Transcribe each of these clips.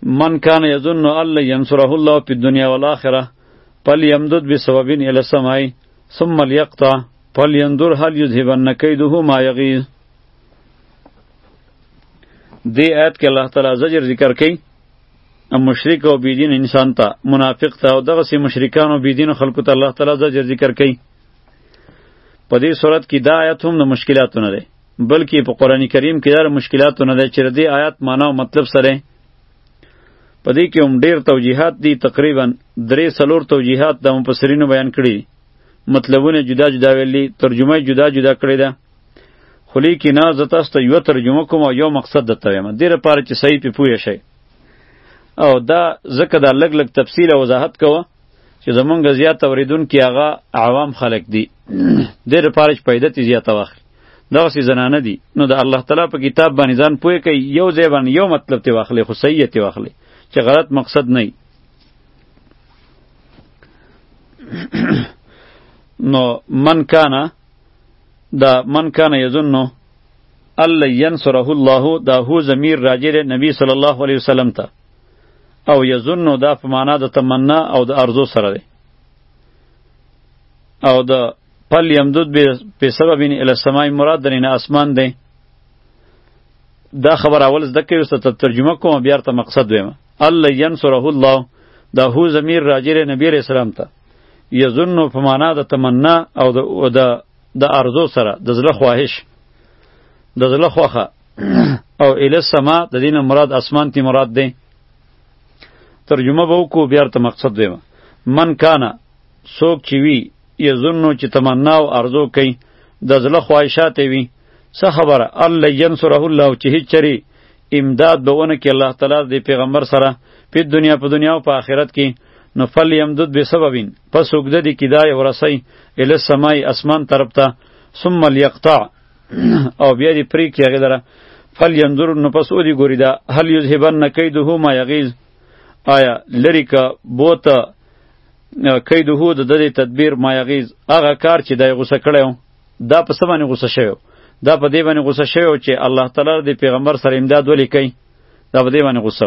من کان یظن ان لن ینصره الله فی الدنیا والآخرة فلیمدد بسبب الی السماء ثم لیقطع فلینظر هل یذهبن کیده ما یغیظ. دی آیت کې الله تعالی زجر ذکر کوي مشرک او بيدین انسان ته، منافق ته، او دغه سي مشرکان او بيدین خلکو ته الله تعالی زجر ذکر کوي. په دې صورت کې دا آیت هم د مشکلاتو نه دی، بلکې په قرآن کریم کې دا مشکلاتو نه دی چې د دې آیت معنا او مطلب سره په دې کې هم ډېر توجیهات دي، تقریبا 3-4 توجیهات د مفسرینو بیان کړي، مطلبونه جدا جدا ویلي، ترجمه جدا جدا کړې ده. خو لیکې نه زه تاسو ته یوه ترجمه کوم او یو مقصد درته وایم دې لپاره چې صحیح پې پوه شئ. او دا ځکه دا لږ لږ تفصیل او وضاحت کوه چې زمونږ زیات اوریدونکي هغه عوام خلک دي، دې لپاره چې فایده ترې زیاته واخلي. دغسې زنانه دي، نو د الله تعالی په کتاب باندې ځان پوه کوي، یو ځای باندې یو مطلب ترې واخلي، خو صحیح یې ترې واخلي چې غلط مقصد نه وي. نو من کان یظن ان لن ینصره الله، دا هو ضمیر راجع دی نبی صلی الله علیه وسلم ته، او یظن دا په معنا د تمنا او د ارزو سره دی، او د پل یمدود به سبب الی السماء مراد دنه اسمان دی. دا خبر اول زده کوي، ست ترجمه کوم بیا ته مقصد ویم. الله ینصره الله دا هو ضمیر راجع دی نبی علیہ السلام ته، یظن په معنا د تمنا او د ارزو سره، د زړه خواهش، د زړه خوخه، او الی السماء د دینه مراد اسمان تی مراد دی. ترجمه به وکړو بیا ته مقصد ویم. من کانا څوک چې وي یظنو چې تمنا او ارزو کوي، د زړه خواهشات وي، څه خبره الله ینصره الله چې هیڅ چری امداد به ونه کې الله تعالی د پیغمبر سره په دنیا او په آخرت کې، نو فل یمدد بسببین پس وګد دی کیدای ورسی الی السماء اسمان طرف ته، ثم لیقطع او بیا دی پری کې هغه دره فل ینظر نو پس او دی ګوری دا هل یذهبن کیده ما یغیظ، آیا لری که بوته کیدهو د دې تدبیر ما یغیظ، هغه کار چې دای غوسه کړو، دا په څه باندې غوسه شوی، دا په دې باندې غوسه شوی چې الله تعالی د پیغمبر سره امداد ولی کوي، دا په دې باندې غوسه.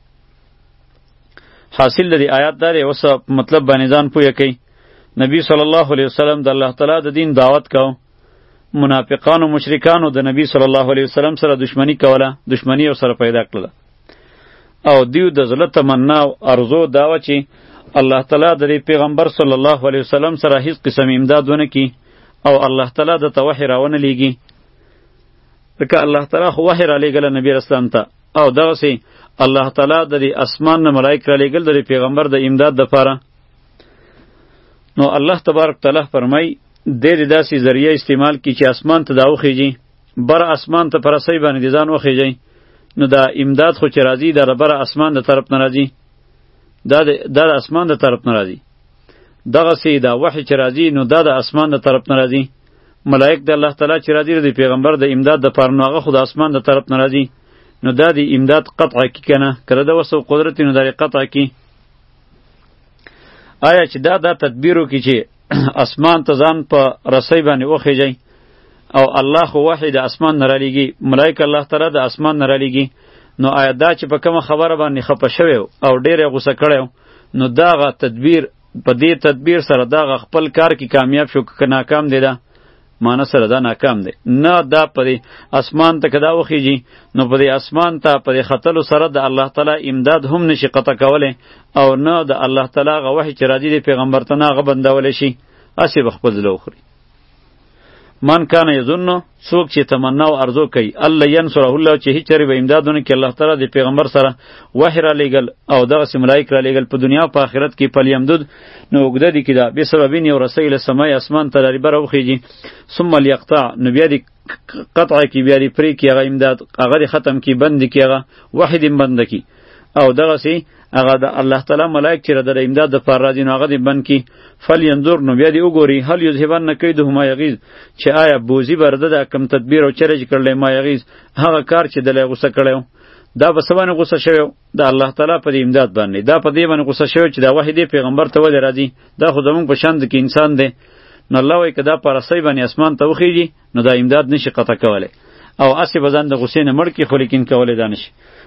حاصل د دې آیات دا دی، اوس مطلب باندې ځان پوهه کوي. نبی صلی الله علیه وسلم د الله تعالی د دین دعوت کو، منافقانو مشرکانو د نبی صلی الله علیه وسلم سره دشمنی کوله، دشمنی او سره پیدا کړله، او دیو د زړه تمنا او ارزو دا و چې الله تعالی د پیغمبر صلی الله علیه وسلم سره هیڅ قسم امداد ونه کی، او الله تعالی د توحی راونه لیږي، ځکه الله تعالی خو وحی را لیږله نبی اسلام ته، او دغسې الله تعالی د اسمان نه ملائک را لیږل د پیغمبر د امداد دپاره. نو الله تبارک تعالی فرمای ډېرې داسې ذریعه استعمال کی چې اسمان ته دا وخیږي، بر اسمان ته په رسۍ باندې دې ځان وخیږئ، نو دا امداد خو چې راځي دا بر اسمان د طرف نه راځي، دا د اسمان د طرف نه راځي. دغسې دا وحی چې راځي نو دا د اسمان د طرف نه راځي. ملائک د الله تعالی چې راځي د پیغمبر د امداد دپاره، نو هغه خو د اسمان د طرف نه راځي، نو دا د امداد قطع کی کنه، کله د وسو قدرت نو دا قطع کی. آیا چې دا تدبیر وکړي چې اسمان ته ځان په رسۍ باندې وخیږئ، او الله خو وحی د اسمان نه رالیږي، ملائک الله تعالی د اسمان نه رالیږي، نو آیا دا چې په کومه خبره باندې خفه شوی او ډېر غوسه کړی، نو دغه تدبیر په دې تدبیر سره دغه خپل کار کې کامیاب شو که ناکام دی؟ دا معنی سره دا ناکام دی نه. دا په دې اسمان ته که دا وخیږي، نو په دې اسمان ته په دې ختلو سره د الله تعالی امداد هم نشي قطع کولی، او نه د الله تعالی هغه وحی چې راځي د پیغمبر ته نه هغه بندولی شي، هسې به خپل زړه وخوري. من کان یظن څوک چې تمنا او ارزو کوي الله ینصره الله چې هیڅ چری به امدادونه کې الله تعالی د پیغمبر سره وحی را لیږل او دغه ملائک را لیږل په دنیا او په آخرت کې پلیمدود، نو وګده دي کدا به سببین یو رسیل سمای اسمان ته لري بره وخیږي، ثم لیقطع نو بیا دی قطع کی بیا دی پری کی هغه امداد هغه ختم کی بند کی هغه واحد بند کی، او دغه سی هغه د الله تعالی ملائک چې د امداد د پر راځي نو هغه دی بند کی. فل ينظر نو بیا دی وګوري هل یذهبن کیده ما یغیظ، چې آیا بوزی برده د کم تدبیر او چرج کړل ما یغیظ، هغه کار چې د غوسه کړو، دا به سبانه غوسه شوی د الله تعالی په امداد باندې، دا په دې باندې غوسه شوی چې دا وحی پیغمبر ته ولې راځي، دا خو زمونږ په شان د کې انسان دی. نو الله وایي کدا پر رسۍ باندې اسمان ته وخیږي، نو دا امداد نشي قطع کولی، او اسی بزن د غصې نه مړ کی خو لیکن کولې دانش.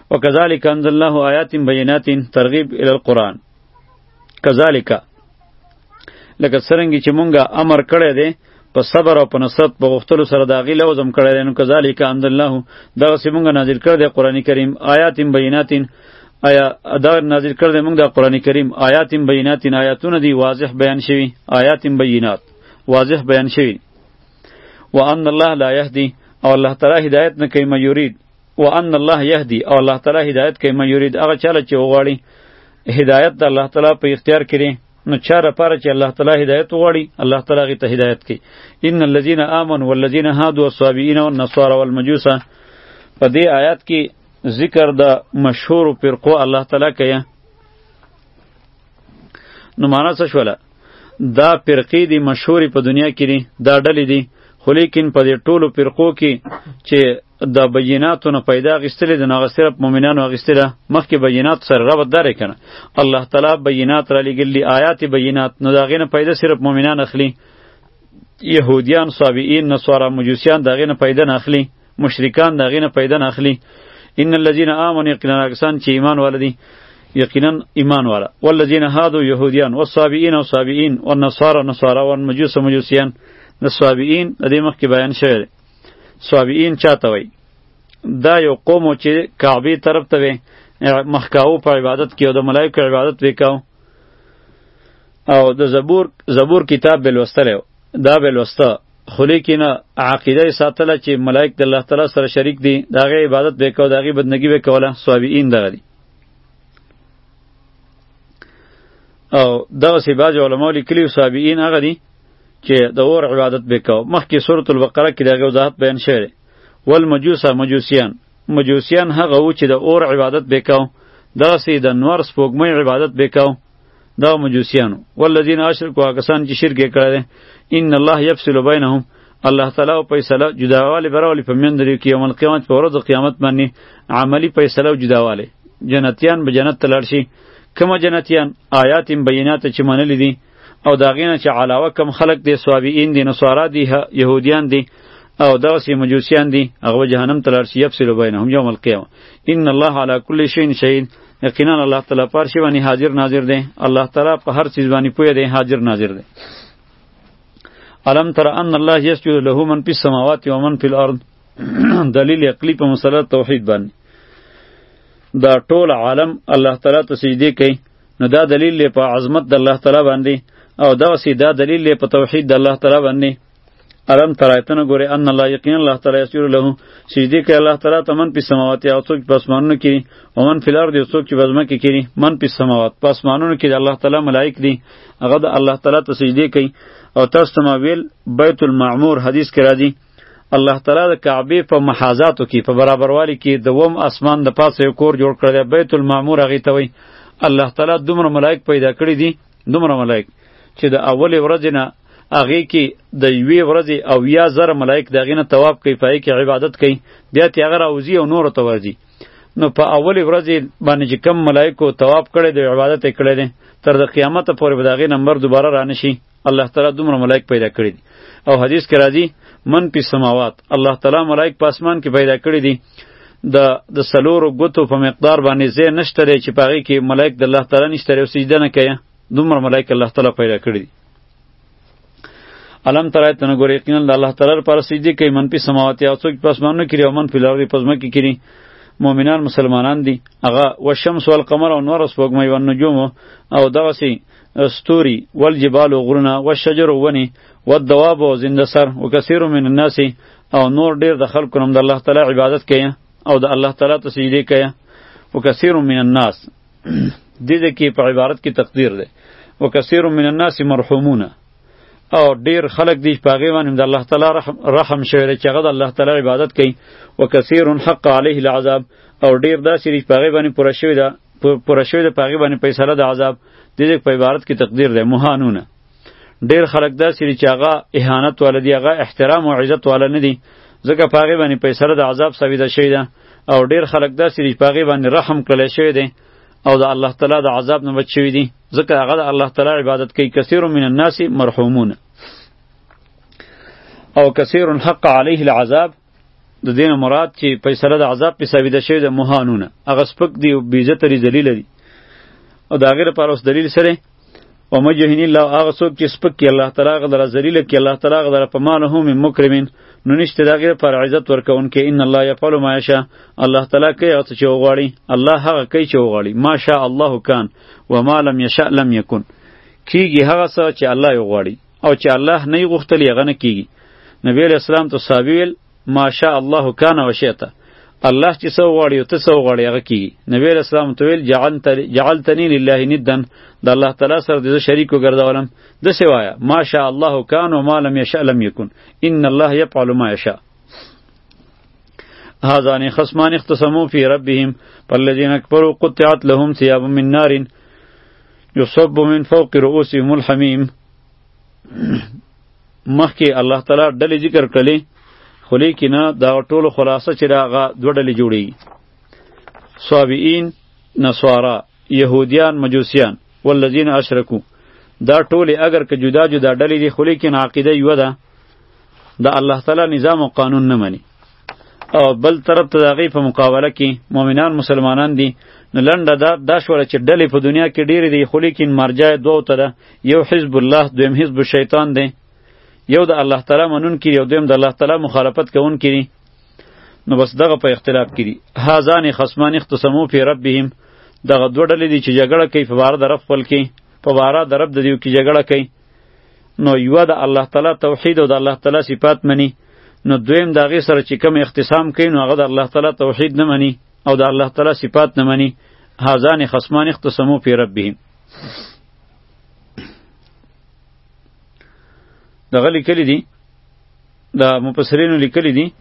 وکذالک انزل الله آیات بینات ترغیب الی القرآن. کذالک لکه څرنګه چې مونږه امر کړی دی په صبر او په نصرت په غوښتلو سره د هغې لوز هم کړی دی، نو کذالک انزل الله دغسې مونږه نازل کړی دی قرآن کریم آیات بینات، آیا دا نازل کړی دی مونږ د قرآن کریم آیات بینات، آیاتونه دی واضح بیان شوي، آیات بینات واضح بیان شوي. وان الله لا یهدی او الله تعالی هدایت نه کوي من یرید، وان الله یهدی او الله تعالی هدایت کوي من یرید هغه چاله چې وغواړي. هدایت د الله تعالی په اختیار کړي، نو چا لپاره چې الله تعالی هدایت وغواړي الله تعالی هغې ته هدایت کوي. ان الذین آمنوا والذین هادوا والصابئین والنصارى والمجوس، په دې آیات کې ذکر د مشهور فرقو الله تعالی کوي. نو معنا څه شوله؟ دا فرقې دي مشهورې په دنیا کې دي، دا ډلې دي، خو لیکن په دې ټولو فرقو کې چې د بیناتو نه پیدا اخیستلې ده، نو هغه صرف مؤمنانو اخیستې ده. مخکې بینات سره ربط داره که نه، الله تعالی بینات را لېږلي، آیات بینات، نو د هغې نه پیدا صرف مؤمنان اخلي. یهودیان، صابئین، نصارا، مجوسیان د هغې نه پیدا نه اخلي، مشرکان د هغې نه پیدا نه اخلي. ان الذین آمنوا یقینا کسان چې ایمان والا دي، یقینا ایمان والا، والذین هادوا یهودیان، والصابئین او صابئین، والنصارى نصارا، والمجوس مجوسیان. د صابئین د دې مخکې بیان شوی دی. صابئین چاته وایي؟ دا یو قوم و چې کعبې طرف ته وی مخکاو په عبادت کې او د ملایکو عبادت وی کاو، او د زبور کتاب به لوستلی و، دا به لوسته، خو لیکن عقیده یې ساتله چې ملایک د الله تعالی سره شریک دي، د هغې عبادت به یې کو، د هغې بدنګي به یې کوله. صابئین دغه دي. او دغسې بعضې علماو لیکلي صابئین هغه دي چې د اور عبادت به کو. مخکې سورة البقره کې د هغې وضاحت بیان شوی دی. والمجوس مجوسیان هغه و چې د اور عبادت به کو، دغسې د نور سپوږمۍ عبادت به کو، دا مجوسیانو. والذین اشرکوا هغه کسان چې شرک یې کړی دی. ان الله یفصل بینهم، الله تعالی فیصله جداوالی براولی په میندو کې یوم القیامت، په ورځ د قیامت باندې عملی فیصله او جداوالی. جنتیان به جنت ته لاړ شي. کومه جنتیان؟ آیات بینات چې منلي دي، او دا غینه چې علاوه کم خلق دی، صابئین دی، نصارا دی، یهودیان دی، او دغسې مجوسیان دي، هغه جهنم ته لاړ شي. یفصل بینهم یوم القیامه. ان الله علی کل شیء شهید، یقینا الله تعالی په هر شي باندې حاضر ناظر دی. الله تعالی په هر چیز باندې پوهه دی، حاضر ناظر دی. الم تر ان الله یسجد له من فی السماوات و من فی الارض، دلیل عقلی په مسله توحید باندې. دا ټول عالم الله تعالی ته سجدې کوي، نو دا دلیل دی په عظمت د الله تعالی باندې، او دغسې دا دلیل دی په توحید د الله تعالی باندې. الم تر آیتونه ګورئ ان الله یقینا الله تعالی یسجد له، سجدې کوي الله تعالی ته، من فی السماوات، هغه څوک په اسمانونو کې دي، او من فی الارض، څوک چې په ځمکه کې دي. من فی السماوات، په اسمانونو کې د الله تعالی ملائک دي، هغه د الله تعالی ته سجدې کوي. او تاسو ته ما ویل بیت المعمور حدیث کې راځي، الله تعالی د کعبې په محاذاتو کې په برابروالي کې د وم اسمان د پاسه یو کور جوړ کړی دی، بیت المعمور هغې ته وایي. الله تعالی دومره ملائک پیدا کړي دي، دومره ملائک چې د اولې ورځې نه هغې کې د یوې ورځې 80,000 ملائک د هغې نه طواف کوي، په هغې کې عبادت کوي، بیا ترې هغه راوځي او نورو ته ورځي. نو په اولې ورځې باندې چې کم ملائکو طواف کړی دی، عبادت یې کړی دی، تر د قیامته پورې به د هغې نمبر دوباره را نشي. الله تعالی دومره ملائک پیدا کړي دي. او حدیث کې راځي من فی السماوات، الله تعالی ملائک په اسمان کې پیدا کړي دي، د څلورو ګوتو په مقدار باندې ځای نشته دی چې په هغې کې ملائک د الله تعالی نشته دی او سجده نه کوي، دومره ملائک الله تعالی پیدا کړي دي. علم تر آیتونه ګورئ، یقینا د الله تعالی لپاره سجدې کوي، من فی السماوات، هغه څوک په اسمانونو کې دي، او من فی الارض، په ځمکه کې دي. مؤمنان مسلمانان دي، هغه والشمس والقمر، او نور سپوږمۍ، والنجوم، او دغسې ستوري، والجبال، غرونه، والشجر، ونې، والدواب، او زنده سر، وکثیر من الناس، او نور ډیر د خلکو هم د الله تعالی عبادت کوي او د الله تعالی ته سجدې کوي. وکثیر من الناس دې کې په عبارت کې تقدیر ده، وکثیر من الناس مرحومون، او ډیر خلک دي په هغې باندې د الله تعالی رحم شوی دی چې هغه د الله تعالی عبادت کوي. وکثیر حق علیه العذاب، او ډیر داسې دي په هغې باندې پوره شوی ده په هغې باندې فیصله د عذاب. دې په عبارت کې تقدیر دی مهانونه. ډیر خلک داسې دي چې هغه اهانت والا دي، هغه احترام او عزت والا نه دي، ځکه په هغې باندې فیصله د عذاب ثابته شوې ده. او ډیر خلک داسې دي په هغې باندې رحم کړلی شوی دی او د الله تعالی د عذاب نه بچ شوي دي، ځکه هغه د الله تعالی عبادت کوي. کثیر من الناس مرحومون، او کثیر حق علیه العذاب، د دین مراد چې فیصله د عذاب په ثابته شوی د مهانونه هغه سپک دی او بی عزت لري ذلیل دی او دا غیر پر اوس دلیل سره او مجهین الله هغه څوک چې سپک کی الله تعالی غدر ذلیل کی الله تعالی غدر په مانه من مکرمین نو نشته دا غیر پر عزت ورکون کې ان الله یفعل ما یشاء الله تعالی کوي او چې وغواړي الله هغه کوي چې وغواړي ماشاء الله کان و ما لم یشاء لم یکن کیږي هغه څه چې الله وغواړي او چې الله نه غوښتلی هغه نه کیږي نبی علیہ السلام ته صحابیل ماشاء الله کان و شئت الله چې څه وغواړي او ته څه وغواړي هغه کیږي نبی علیہ السلام ته ویل جعلتنی لله ندا د الله تعالی سره د شریک وګرځولم د سوایا ماشاء الله کان و ما لم یشاء لم یکن ان الله یفعل ما یشاء هذان خصمان اختصموا فی ربهم فالذین کفروا قطعت لهم ثياب من نار یصب من فوق رؤوسهم الحمیم مخکې الله تعالی ډلې ذکر کړلې خو لیکنه دا ټولو خلاصه چې هغه دوه ډلې جوړېږي صابئین نصارا یهودیان مجوسیان والذین اشرکو دا ټولې اگر که جدا جدا ډلې دي خو لیکن عقیده یوه ده د الله تعالی نظام او قانون نه مني او بل طرف ته د هغې په مقابله کې مؤمنان مسلمانان دي نو لنډه دا شوله چې ډلې په دنیا کې ډېرې دي خو لیکن مرجع دوو ته ده یو حزب الله دویم حزب الشیطان دی یو د الله تعالی منونکي یو دویم د الله تعالی مخالفت کوونکي دي نو بس دغه په اختلاف کې دي هذان خصمان اختصموا فی ربهم دغه دوه ډلې دي چې جګړه کوي په باره د رب خپل کې په باره د رب د دیو کې جګړه کوي نو یوه د الله تعالی توحید او د الله تعالی صفات مني نو دویم د هغې سره چې کوم اختصام کوي نو هغه د الله تعالی توحید نه مني او د الله تعالی صفات نه مني هذان خصمان اختصموا فی ربهم دغه لیکلی دي د مفسرینو لیکلی دي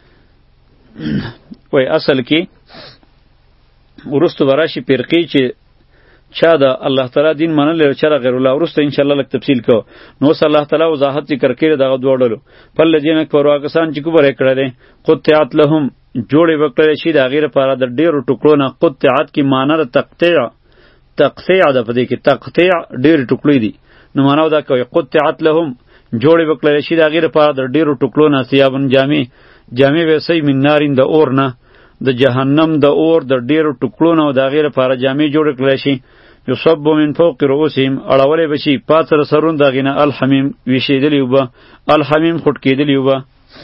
وای اصل کې ورستو براشي فرقې چې چا د الله تعالی دین منل او چا غیر الله ورسته ان شاء الله لک تفصیل کو نو صلی الله تعالی وضاحت ذکر کړي دغه دوه ډلو پر لجنه کوروا کسان چې کوبره کړه دي قطعت لهم جوړې وکړې شي د غیر لپاره د ډیرو ټوکړو نه قطعت کی معنی د تقطيع د پدې کې تقطيع ډیر ټوکړې دي نو معنی دا کوي قطعت لهم جوړې وکړې شي د غیر لپاره د ډیرو ټوکړو نه ثيابن جامې وسې من نارین د اور نه د جهنم د اور د ډیرو ټوکړو نه د غیر لپاره جامې جوړ کړې شي یصب من فوق رؤوسهم اړولې بشي پاتره سرون دغه نه الحمیم ویشیدلی وبا الحمیم خټ کېدلی وبا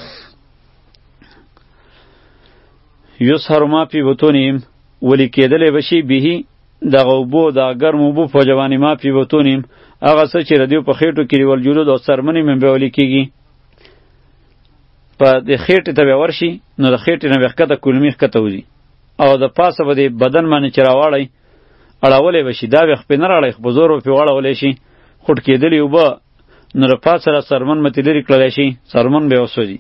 یسهر ما فی بطونهم ولی کېدلی بشي به دغه وبو د ګرم وبو په جوانی ما فی بطونهم هغه څه چې ردیو په خېټو کې ول جلود او سرمنې من به ولی کېږي په د خېټې ته به ورشي نو د خېټې نه وخته کلمی ښکته وځي او د پاسه به د بدن باندې چې راواړی اړولې بشي دا وخت په نه راړی خو زور په واړولې شي خټ کېدلی وبا نو د پاسه را سرمن متې لري کړلی شي سرمن به وسوځي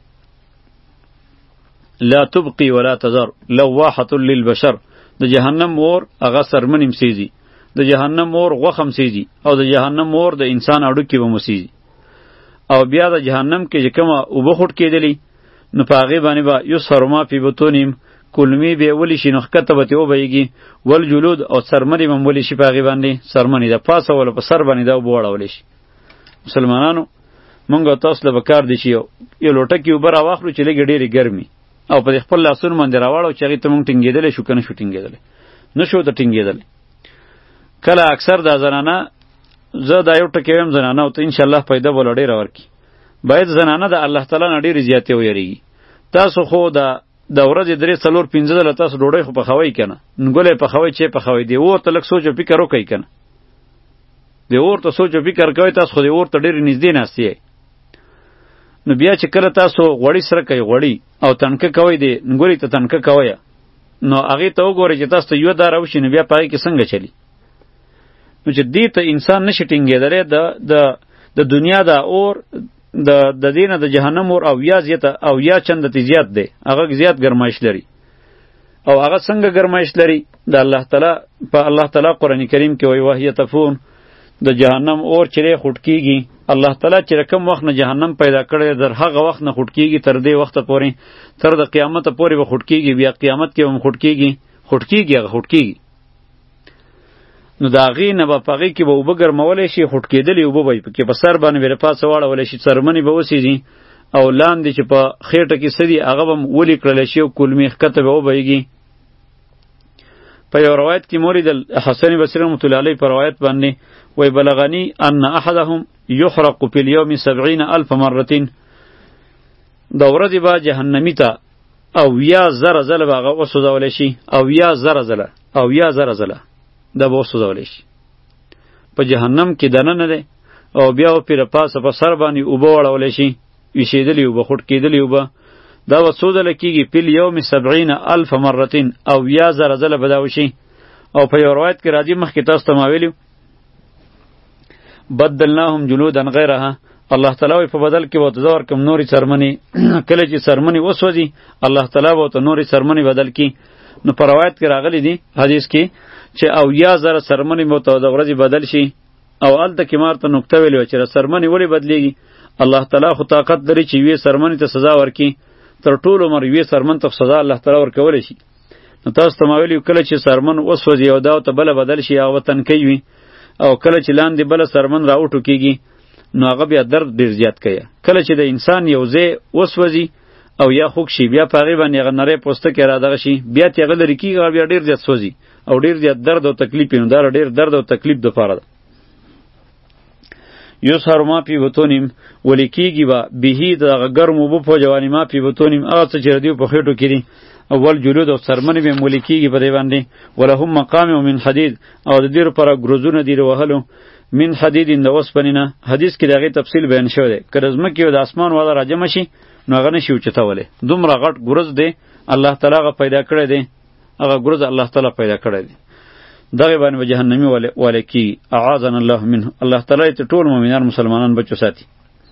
لا تبقي ولا تذر لواحة للبشر د جهنم اور هغه سرمن هم سیزي د جهنم اور غوښ هم سیزي او د جهنم اور د انسان اډوکې به مسیزي او بیا د جهنم کې چې کومه اوبه خټ کېدلی نو په هغې باندې به یسهر ما فی بطونهم کلمی به ولی شي نو ښکته به ترې وبهیږي والجلود او سرمنې به هم ولی شي په هغې باندې سرمنې د پاسه ولا په سر باندې دا اوبه واړولی شي مسلمانانو مونږ او تاسو له به کار دی چې یو لوټه کې اوبه راواخلو چې لږې ډېرې ګرمي او په خپل لاسونو باندې راواړو چې هغې ته مونږ ټینګېدلی شو که نه شو ټینګېدلی نه شو ته ټینګېدلی کله اکثر دا زنانه زه دا یو ټکی وایم زنانه او ته انشاءالله پیدا به له ډېره ورکړي باید زنانه د الله تعالی نه ډېرې زیاتې ویریږي تاسو خو د ورځې 3 4 5 ځله تاسو ډوډۍ خو پخوئ که نه نګلې پخوئ چې پخوئ دی اور ته لږ سوچ او فکر وکئ که نه د اور ته سوچ او فکر کوئ تاسو خو د اور ته ډېرې نږدې ناستې یئ نو بیا چې کله تاسو غوړي سره کوئ غوړي او تنکه کوئ دی نګولې ته تنکه کوئ نو هغې ته وګورئ چې تاسو ته یوه داره وشي نو بیا په هغې کې څنګه چلي نو چې دې ته انسان نشي ټینګېدلی د دنیا دا اور د دینه د جهنم اور او یا چنده تی زیات دی هغه زیات ګرمایش لري او هغه څنګه ګرمایش لري د الله تعالی په الله تعالی قرآن کریم کې وایي وهي تفون د جهنم اور چې خټ کیږي الله تعالی چې کوم وخت نه جهنم پیدا کړی در هغه وخت نه خټ کیږي تر دې وخت پورې تر د قیامت پورې به خټ کیږي بیا قیامت کې هم خټ کیږي نو دا غي نه به پغې کې به وبګر مولې شي خټ کېدلې وب به کې په سر باندې ور پاسه واړولې شي سرمنې به وسیږي او لاندې چې په خېټه کې سدي هغه به ولی کړلی شي او کلمې ښکته به وبهیږي. په یو روایت کې مورد حسن بصری رحمة الله علیه په روایت باندې وی بلغنی ان احدهم یحرق فی اليوم 70,000 مرة، د ورځې به جهنمی ته او یا زره زله به هغه وسوځولی شي، او یا زره زله دا به وسوځولی شي. په جهنم کې دننه دی او بیا و پیر پاسه په سر باندې اوبه وړولی شي، ویشېدلې اوبه، خوټ کېدلې اوبه، دا به څو ځله کېږي؟ فی اليوم 70,000 مرة، او یا زره ځله به دا وشي. او په یو روایت کې راځي، مخکې تاسو ته ما ویلي بدلناهم جلودا غیرها، الله تعالی وی په بدل کې به ورته ورکړم نورې څرمنې. کله چې څرمنې وسوځي الله تعالی به ورته نورې څرمنې بدل کړي. نو په روایت کې راغلی دی حدیث کې چې او یا زره څرمنې به ورته د ورځې بدل شي. او هلته کې ما ورته نکته ویلې وه چې څرمنې ولې بدلېږي؟ الله تعالی خو طاقت لري چې یوې څرمنې ته سزا ورکړي، تر ټول عمر یوې څرمن ته سزا الله تعالی ورکولی شي. نو تاسو ته ما ویلي کله چې څرمن وسوځي او دا ورته بله بدل شي هغه به تنکی وي، او کله چې لاندې بله څرمن راوټوکېږي نو هغه بیا درد ډېر زیات کوي. کله چې د انسان یو ځای وسوځي او یا خوږ شي بیا په هغې باندې هغه نری پوستکی رادغه شي، بیا ترې هغه لرې کېږي، هغه بیا ډېر زیات سوځي او ډېر زیات درد او تکلیف وي. نو دا ډېر درد او تکلیف دپاره ده. یسهر ما فی بطونهم، ولی کېږي به بهی د هغه ګرم اوبه په جواني ما فی بطونهم، هغه څه چې د دوی په خېټو کې دي، اول جلود او څرمنې به یې مولی کېږي په دې باندې. ولهم مقامع من حدید، او د دې لپاره ګروزونه دي د وهلو من حدید د اوسپنې نه. حدیث کې د هغې تفصیل بیان شوی دی. که د ځمکې او د اسمان والا راجمع شي نو هغه نشي اوچتولی، دومره غټ ګروز دی الله تعالی هغه پیدا کړی دی، هغه ګروز الله تعالی پیدا کړی دی. دغه باندې به جهنمی والی کېږي. اعاذنا الله منه، الله تعالی ته ټول مؤمنان مسلمانان بچو ساتي.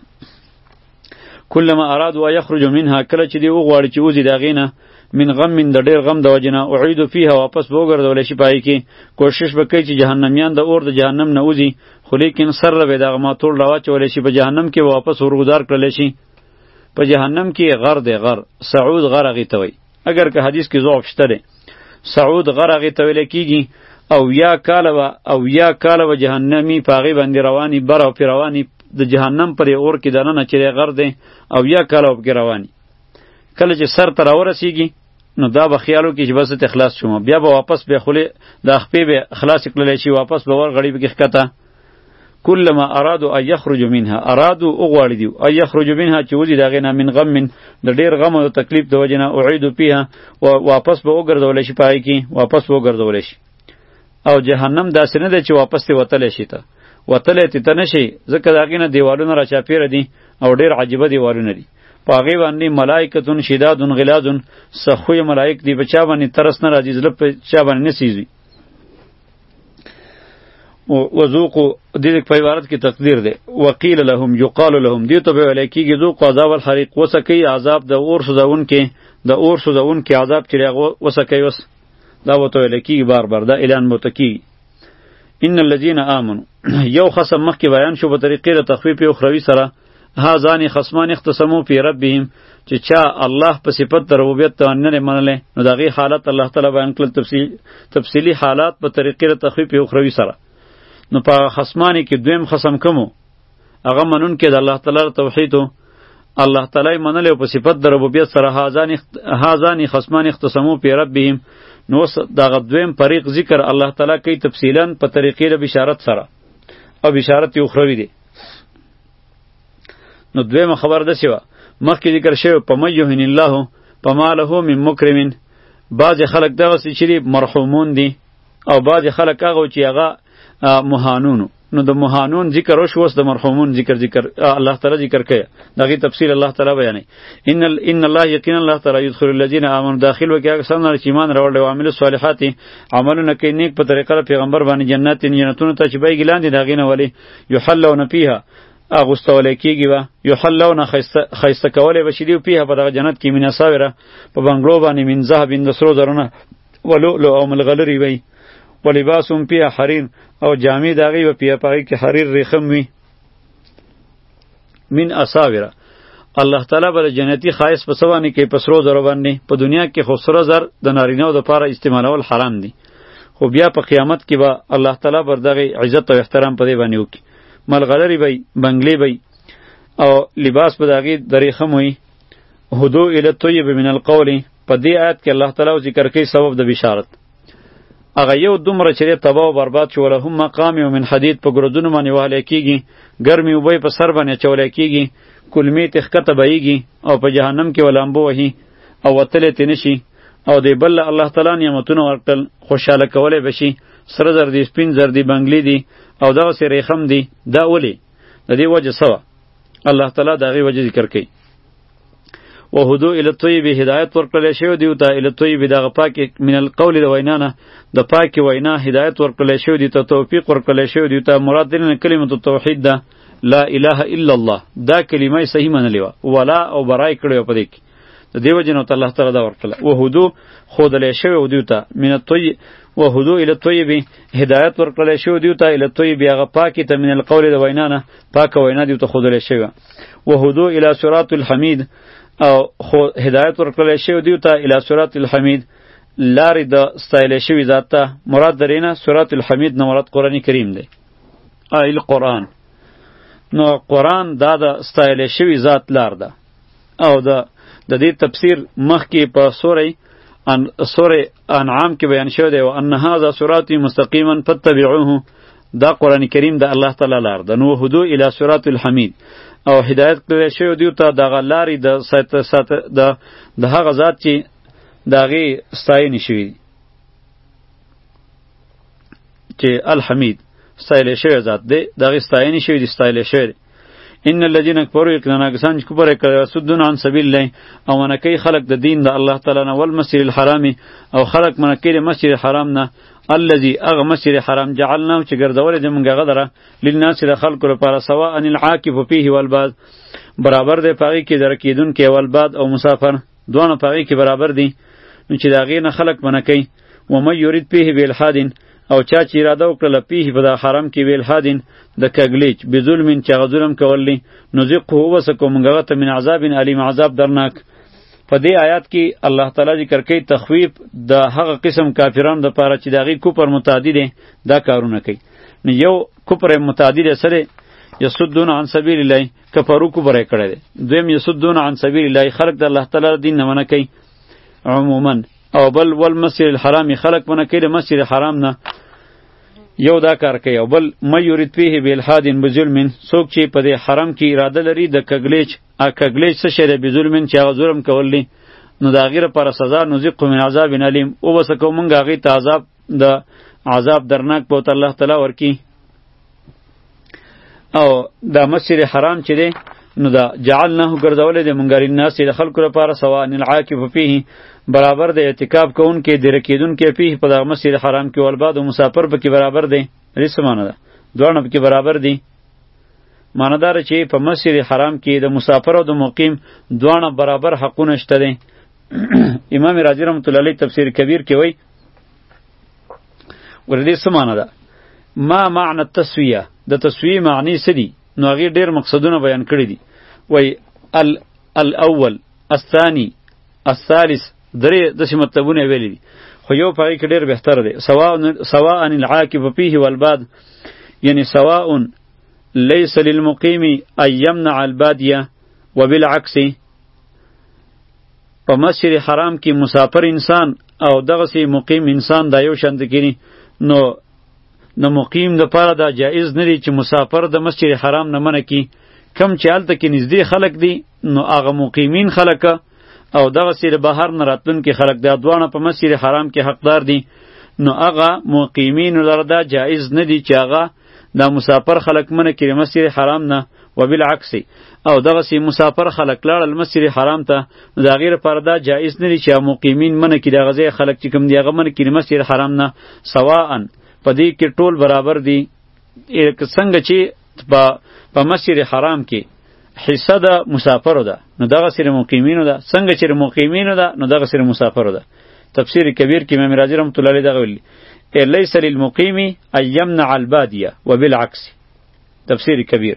کلما ارادوا ان یخرجوا منها، کله چې دی وغواړي چې وځي د هغې نه، من غم د ډیر غم د وجنه اعیدوا فیها، واپس به وګرځولی شي پای کې. کوشش به کوي چې جهنمیان د اور د جهنم نه وځي، خو لیکن سر به دغه ماتور راواچولی شي، په جهنم کې به واپس ورګدار کړلی شي. په جهنم کې غر دی، غر سعود غر هغې ته وایي، اگر که حدیث کې ضعف شته دی. سعود غر هغې ته ویلی کېږي. او یا کاله به جهنمی په هغې باندې رواني، بر او پې رواني د جهنم پر اور کې دننه چې دی غر دی، او یا کاله به پکې رواني. کله چې سر ته راورسېږي نو دا به خیال وکړي چې بس ته خلاص شوم، بیا به واپس بیا خولې د خپې به خلاصې کړلی شي، واپس به ورغړي پکې ښکته. کلما ارادو ان یخرجوا منها، ارادو وغواړي دي ان یخرجوا منها چې وځي د هغې نه، من غم د ډېر غم او تکلیف د وجې نه، اعیدو فیها، واپس به وګرځولی شي په هغې کې، واپس به وګرځولی شي. او جهنم داسې نه دی چې واپس ترې وتلی شي، ته وتلی ته نه شي، ځکه د هغې نه دیوالونه را چاپېره دي او ډېر عجیبه دیوالونه دي. په هغې باندې ملائکتون شدادون غلازون، سخوی ملائک دي، په چا باندې ترس نه راځي، زړه په چا باندې نه سیزي. وذوقوا دې په عبارت کې تقدیر دی. وقیل لهم، یقال لهم، دې ته به ویلی کېږي ذوقوا عذاب الحریق، وڅکئ عذاب د اور سوځونکې، د اور سوځونکې عذاب چې هغه وڅکئ. اوس دا به ته ویلی کېږي بار بار، دا اعلان به ورته کېږي. ان الذین آمنوا، یو خصم مخکې بیان شو په طریقې د تخفیف اخروي سره. هذان خصمان اختصموا فی ربهم، چې چا الله په صفت د ربوبیت ته نه منلی نو د هغې حالت الله تعالی بیان کړل، تفصیلي حالات په طریقې د تخفیف اخروي سره. نو په خصمانی کې دویم خصم کومو، هغه منونکي د الله تعالی توحید، الله تعالی منلی او په صفت د ربوبیت سره. هذان خصمان اختصموا فی ربهم، نو دغه دویم فریق ذکر الله تعالی کوي تفصیلا په طریقې د بشارت سره، او بشارت اخروی دی. نو دویمه خبر داسې وه، مخکې ذکر شوی فمن یهن الله فما له من مکرم. بعضې خلک دغسې چې دي مرحومون دي، او بعضې خلک هغه چې هغه مهانونو. نو د مهانون ذکر وشو، اوس د مرحومون ذکر الله تعالی ذکر کوي، دغې تفصیل الله تعالی بیانوي. ان الله یقینا الله تعالی یدخل الذین آمنوا، داخل وکړي هغه کسان چې ایمان راوړل او عملو صالحات، عملونه کوي نیک په طریقه د پیغمبر باندې، جنتونو ته چې بیږي لاندې د هغې نه ولي، یحلون فیها، اغوستولی کېږي به، یحلون ښایسته کولی به شي دوی فیها په دغه جنت کې، من اساوره په بنګلو باندې، من ذهب د سرو زرونه، ولؤلؤ او ملغلرې وی، ولباسهم فیها حریر، او جامې د هغې به په هغې کې حریر ریخم وي. من اساوره، الله تعالی به د جنتي ښایست په څه باندې کوي؟ په سرو زرو باندې. په دنیا کې خو سره زر د نارینهو دپاره استعمالول حرام دي، خو بیا په قیامت کې به الله تعالی بر دغې عزت او احترام په دې باندې وکړي. ملغلرې به یې، بنګلې به یې، او لباس به د هغې دریخم وي. هدو الی الطیب من القول، په دې آیت کې الله تعالی ذکر کوي سبب د بشارت. هغه یو دومره چې تباه و برباد شو، ولهم مقامع من حدید، په ګردونو باندې وهلی کېږي، ګرمې اوبه په سر باندې اچولی کېږي، کلمې ترې ښکته بهیږي او په جهنم کې ولامبو وهي او وتلی ترې نه شي. او دی بل الله تعالی نعمتونه ورکړل، خوشحاله کولی به شي. سره زر دي، سپین زر دي، بنګلي دي او دغسې ریخم دي. دا ولې؟ د دې وجه څه وه؟ الله تعالی د هغې وجه ذکر کوي. وهدو الی الطیب، هدایت ورکړلی شوی دیو ته، الی الطیب دغه پاکې من القول د وینا نه، د پاکې وینا هدایت ورکړلی شوی دی ته، توفیق ورکړلی شوی دی ته. مراد دې نه کلمة التوحید ده، لا اله الا الله، دا کلمه یې صحیح منلې وه، ولا او برای کړی وه په دې کې. د دې وجې نه ورته الله تعالی دا ورکړله. وهدو ښودلی شوی و دیو ته، من الطیب وهدو الی الطیب، هدایت ورکړلی شوی دیو ته، الی الطیب هغه پاکې ته، من القول د وینا نه، پاکه وینا دیو ته ښودلی شوی وه. وهدو الی صراط الحمید، او هدایت ورکړلی شوی دیو ته الی صراط الحمید، لارې د ستایلی شوي ذات ته. مراد درې نه صراط الحمید نه مراد قرآن کریم دی، القرآن. نو قرآن دا د ستایلی شوي ذات لار ده. او د دې تفسیر مخکې په سوره انعام کې بیان شوی دی، وان هذا صراطی مستقیما فاتبعوه، دا قرآن کریم د الله تعالی لار ده. نو هدو الی صراط الحمید، او هدایت کړی شوی دیو ته دغه لارې د هغه ذات چې د هغې ستاینې شوي دي، چې الحمید ستایلی شوی ذات دی، د هغې ستاینې شوي دي، ستایلی شوی دی. ان الذين كفروا، یقینا کسان چې کفر یې کړی، یصدون عن سبیل الله، او منع کوي خلک د دین د الله تعالی نه، والمسجد الحرام، او خلک منع کوي د مسجد حرام نه، الذي هغه مسجد حرام جعلناه چې ګرځولی دی موږ هغه دره، للناس د خلکو لپاره، سواء العاکف فیه والباد، برابر دی په هغې کې دره کېدونکی، والباد او مسافر، دواړه په هغې کې برابر دي. نو چې د هغې نه خلک منع کوي. ومن یرید فیه بالحاد، او چا چې اراده وکړله فیه په دا حرم کې بالحاد د کږلیچ، بظلم چې هغه ظلم کولی، نذقه وبسکو موږ هغه ته من عذاب علیم، عذاب درناک. په دې آیات کې الله تعالی ذکر کوي تخویف د هغه قسم کافرانو دپاره چې د هغې کفر متعدي دی، دا کارونه کوي. نو یو کفر متعدي دی څه دی؟ یصدون عن سبیل الله، کفرو کفر یې کړی دی. دویم یصدون عن سبیل الله، خلق د الله تعالی دین نه منع کوي عموما. او بل والمسجد الحرام، خلق منع کوي د مسجد حرام نه، یو دا کار کوي. او بل ما یرید فیه بالحاد بظلم، څوک چې په دې حرم کې اراده لري د کږلیچ، کږلیچ څه شی دی؟ بظلم چې هغه ظلم کول دی. نو د هغې لپاره سزا، نذقه من عذاب علیم، وبسکو موږ هغې ته عذاب درناک به ورته الله تعالی ورکي. او دا مسجد حرام چې دی، نو دا جعلناه ګرځولی دی مونږ للناس د خلکو لپاره، سواء العاکف فیه، برابر دی اعتکاف کوونکی، دیره کېدونکی، فیه په دغه مسجد حرام کې، والباد او مسافر پکې برابر دی. دې څه معنی ده؟ دواړه پکې برابر دي. معنی داره چې په مسجد حرام کې د مسافر او د مقیم دواړه برابر حقونه شته دي. امام رازی رحمت الله علیه تفسیر کبیر کې وایي ورته څه معنی ده؟ ما معنی التسویه، د تسویه معنی څه دي؟ نو هغې ډېر مقصدونه بیان کړي دي. وایي الاول، الثانی، الثالث، درې داسې مطلبونه یې ویلي دي، خو یو په هغې کې ډېر بهتره دی. سواء العاکف فیه والباد، یعنی سواء لیس للمقیم ان یمنع البادیه، وبالعکس په مسجد حرام کې مسافر انسان او دغسې مقیم انسان دا یو شان کینی. نو مقیم دپاره دا جایز نه دی چې مسافر د مسجد حرام نه منع کي. کم چې هلته کې نږدې خلک دي، نو هغه مقیمین خلک او دغسې د بهر نه راتلونکي خلک، دا دواړه په مسجد حرام کې حقدار دي. نو هغه مقیمینو لره دا جایز نه دی چې هغه دا مسافر خلک منع کړي مسجد حرام نه. وبالعکس، او دغسې مسافر خلک لاړل مسجد حرام ته، نو د هغې لپاره دا جایز نه دی چې مقیمین منع کړي دغه ځای خلک چې کوم دي هغه منع کړي مسجد حرام نه. سواء په دې کې ټول برابر دي. څنګه چې په مسجد حرام کې حصه د مسافرو ده، نو دغسې د مقیمینو ده. څنګه چې د مقیمینو ده، نو دغسې د مسافرو ده. تفسیر کبیر کې امام رازی رحمت الله علیه دغه ویلي، لیس للمقیم ان یمنع البادیه وبالعکس. تفسیر کبیر.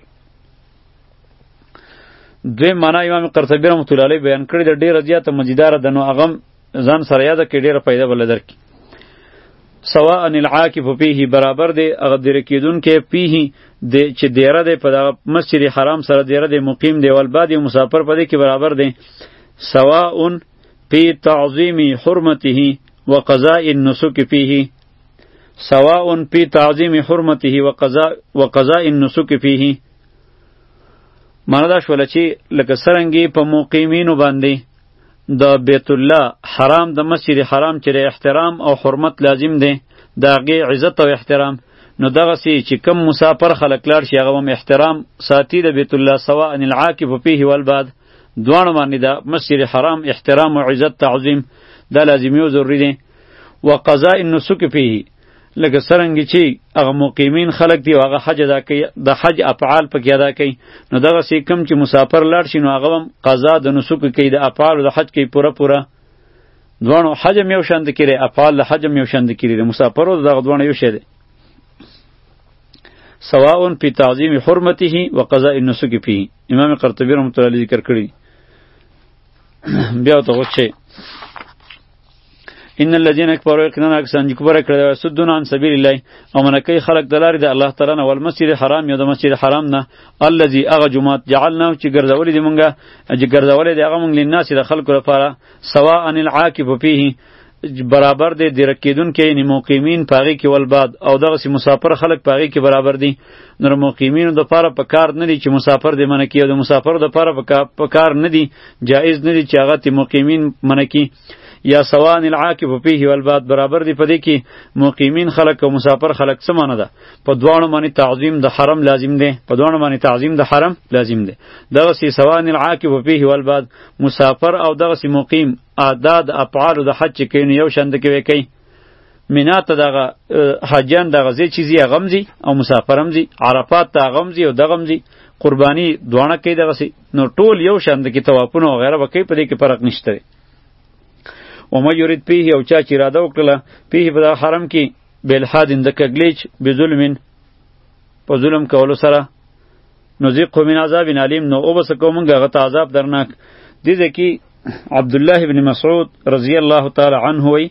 دویم معنا امام قرطبی رحمت الله علیه بیان کړی د ډېره زیاته مزیداره ده، نو هغه ځان سره یاده کړي، ډېره فایده بله درکړي. سواء العاکف فیه برابر دی هغه دیره کیدونکی فیه دی چې دیره دی په دغه مسجد حرام سره دیره دی مقیم دی والباد مسافر په دې کې برابر دی سواء فی تعظیم حرمته وقضاء النسک فیه سواء فی تعظیم حرمته وقضاء النسک فیه معنی دا شوله چې لکه څرنګې په مقیمینو باندې د بیت الله حرام د مسجد حرام چې احترام او حرمت لازم دی د هغې عزت او احترام نو دغسې چې کم مسافر خلک لاړ شي هغه هم احترام ساتي د بیت الله سواء العاکف فیه والباد دواړه باندې د مسجد حرام احترام او عزت تعظیم دا لازمي او ضروري دی وقضاء النسک فیه لکه څرنګې چې هغه مقیمین خلک دي او هغه حج ادا کوي د حج افعال پکې ادا کوي نو دغسې کم چې مسافر لاړ شي نو هغه هم قضا د نسک کوي د افعالو د حج کوي پوره پوره دواړو حج هم یو شان د کړي افعال د حج هم یو شان د کړي د مسافرو دغه دواړه یو شی دی سواء فی تعظیم حرمته وقضاء النسک فیه امام قرطبی رحمة الله علیه ذکر کړی بیا ورته غوښتې ان الذين كفروا يقينا اكسان كفر کړه سدون عن سبیل الله او منکای خلق دلاري د الله تعالی نه ول مسجد حرام یو د مسجد حرام نه الذي اغجمات جعلنا چې ګرځولې دي مونږه چې ګرځولې دي هغه مونږ لناس د خلکو لپاره سواء العاکف فيه برابر دی درکیدون کې یعنی مقیمین پاغي کې ول بعد او دغه مسافر خلک پاغي کې برابر دي نور مقیمین د پاره په کار نه دي چې مسافر دې منکی او د مسافر د پاره په کار نه دي جایز نه دي چې هغه تی مقیمین منکی یا سواء العاکف فیه والباد برابر دی پدې کې مقیمین خلک او مسافر خلک څه معنی ده په دواړو باندې تعظیم د حرم لازم دی په دواړو باندې تعظیم د حرم لازم دی دغه سی سواء العاکف فیه والباد مسافر او دغه سی مقیم اعداد افعال د حج کې یو شند کې وکي مینات دغه حاجیان دغه زی چیزی غمزی او مسافرم زی عرفات ته غمزی او دغمزی قربانی دوانه کې دغه سی نو ټول یو شند کې طوافونه او غیره وکي پدې کې فرق نشته و ما یرید پیه او چا چې اراده وکړه پیه په حرم کې بالحاد د کګلیچ بظلم په ظلم کولو سره نذیقه من عذاب علیم نو او بس کومنګه غته عذاب درناک دي ځکه عبد الله ابن مسعود رضی الله تعالی عنه وی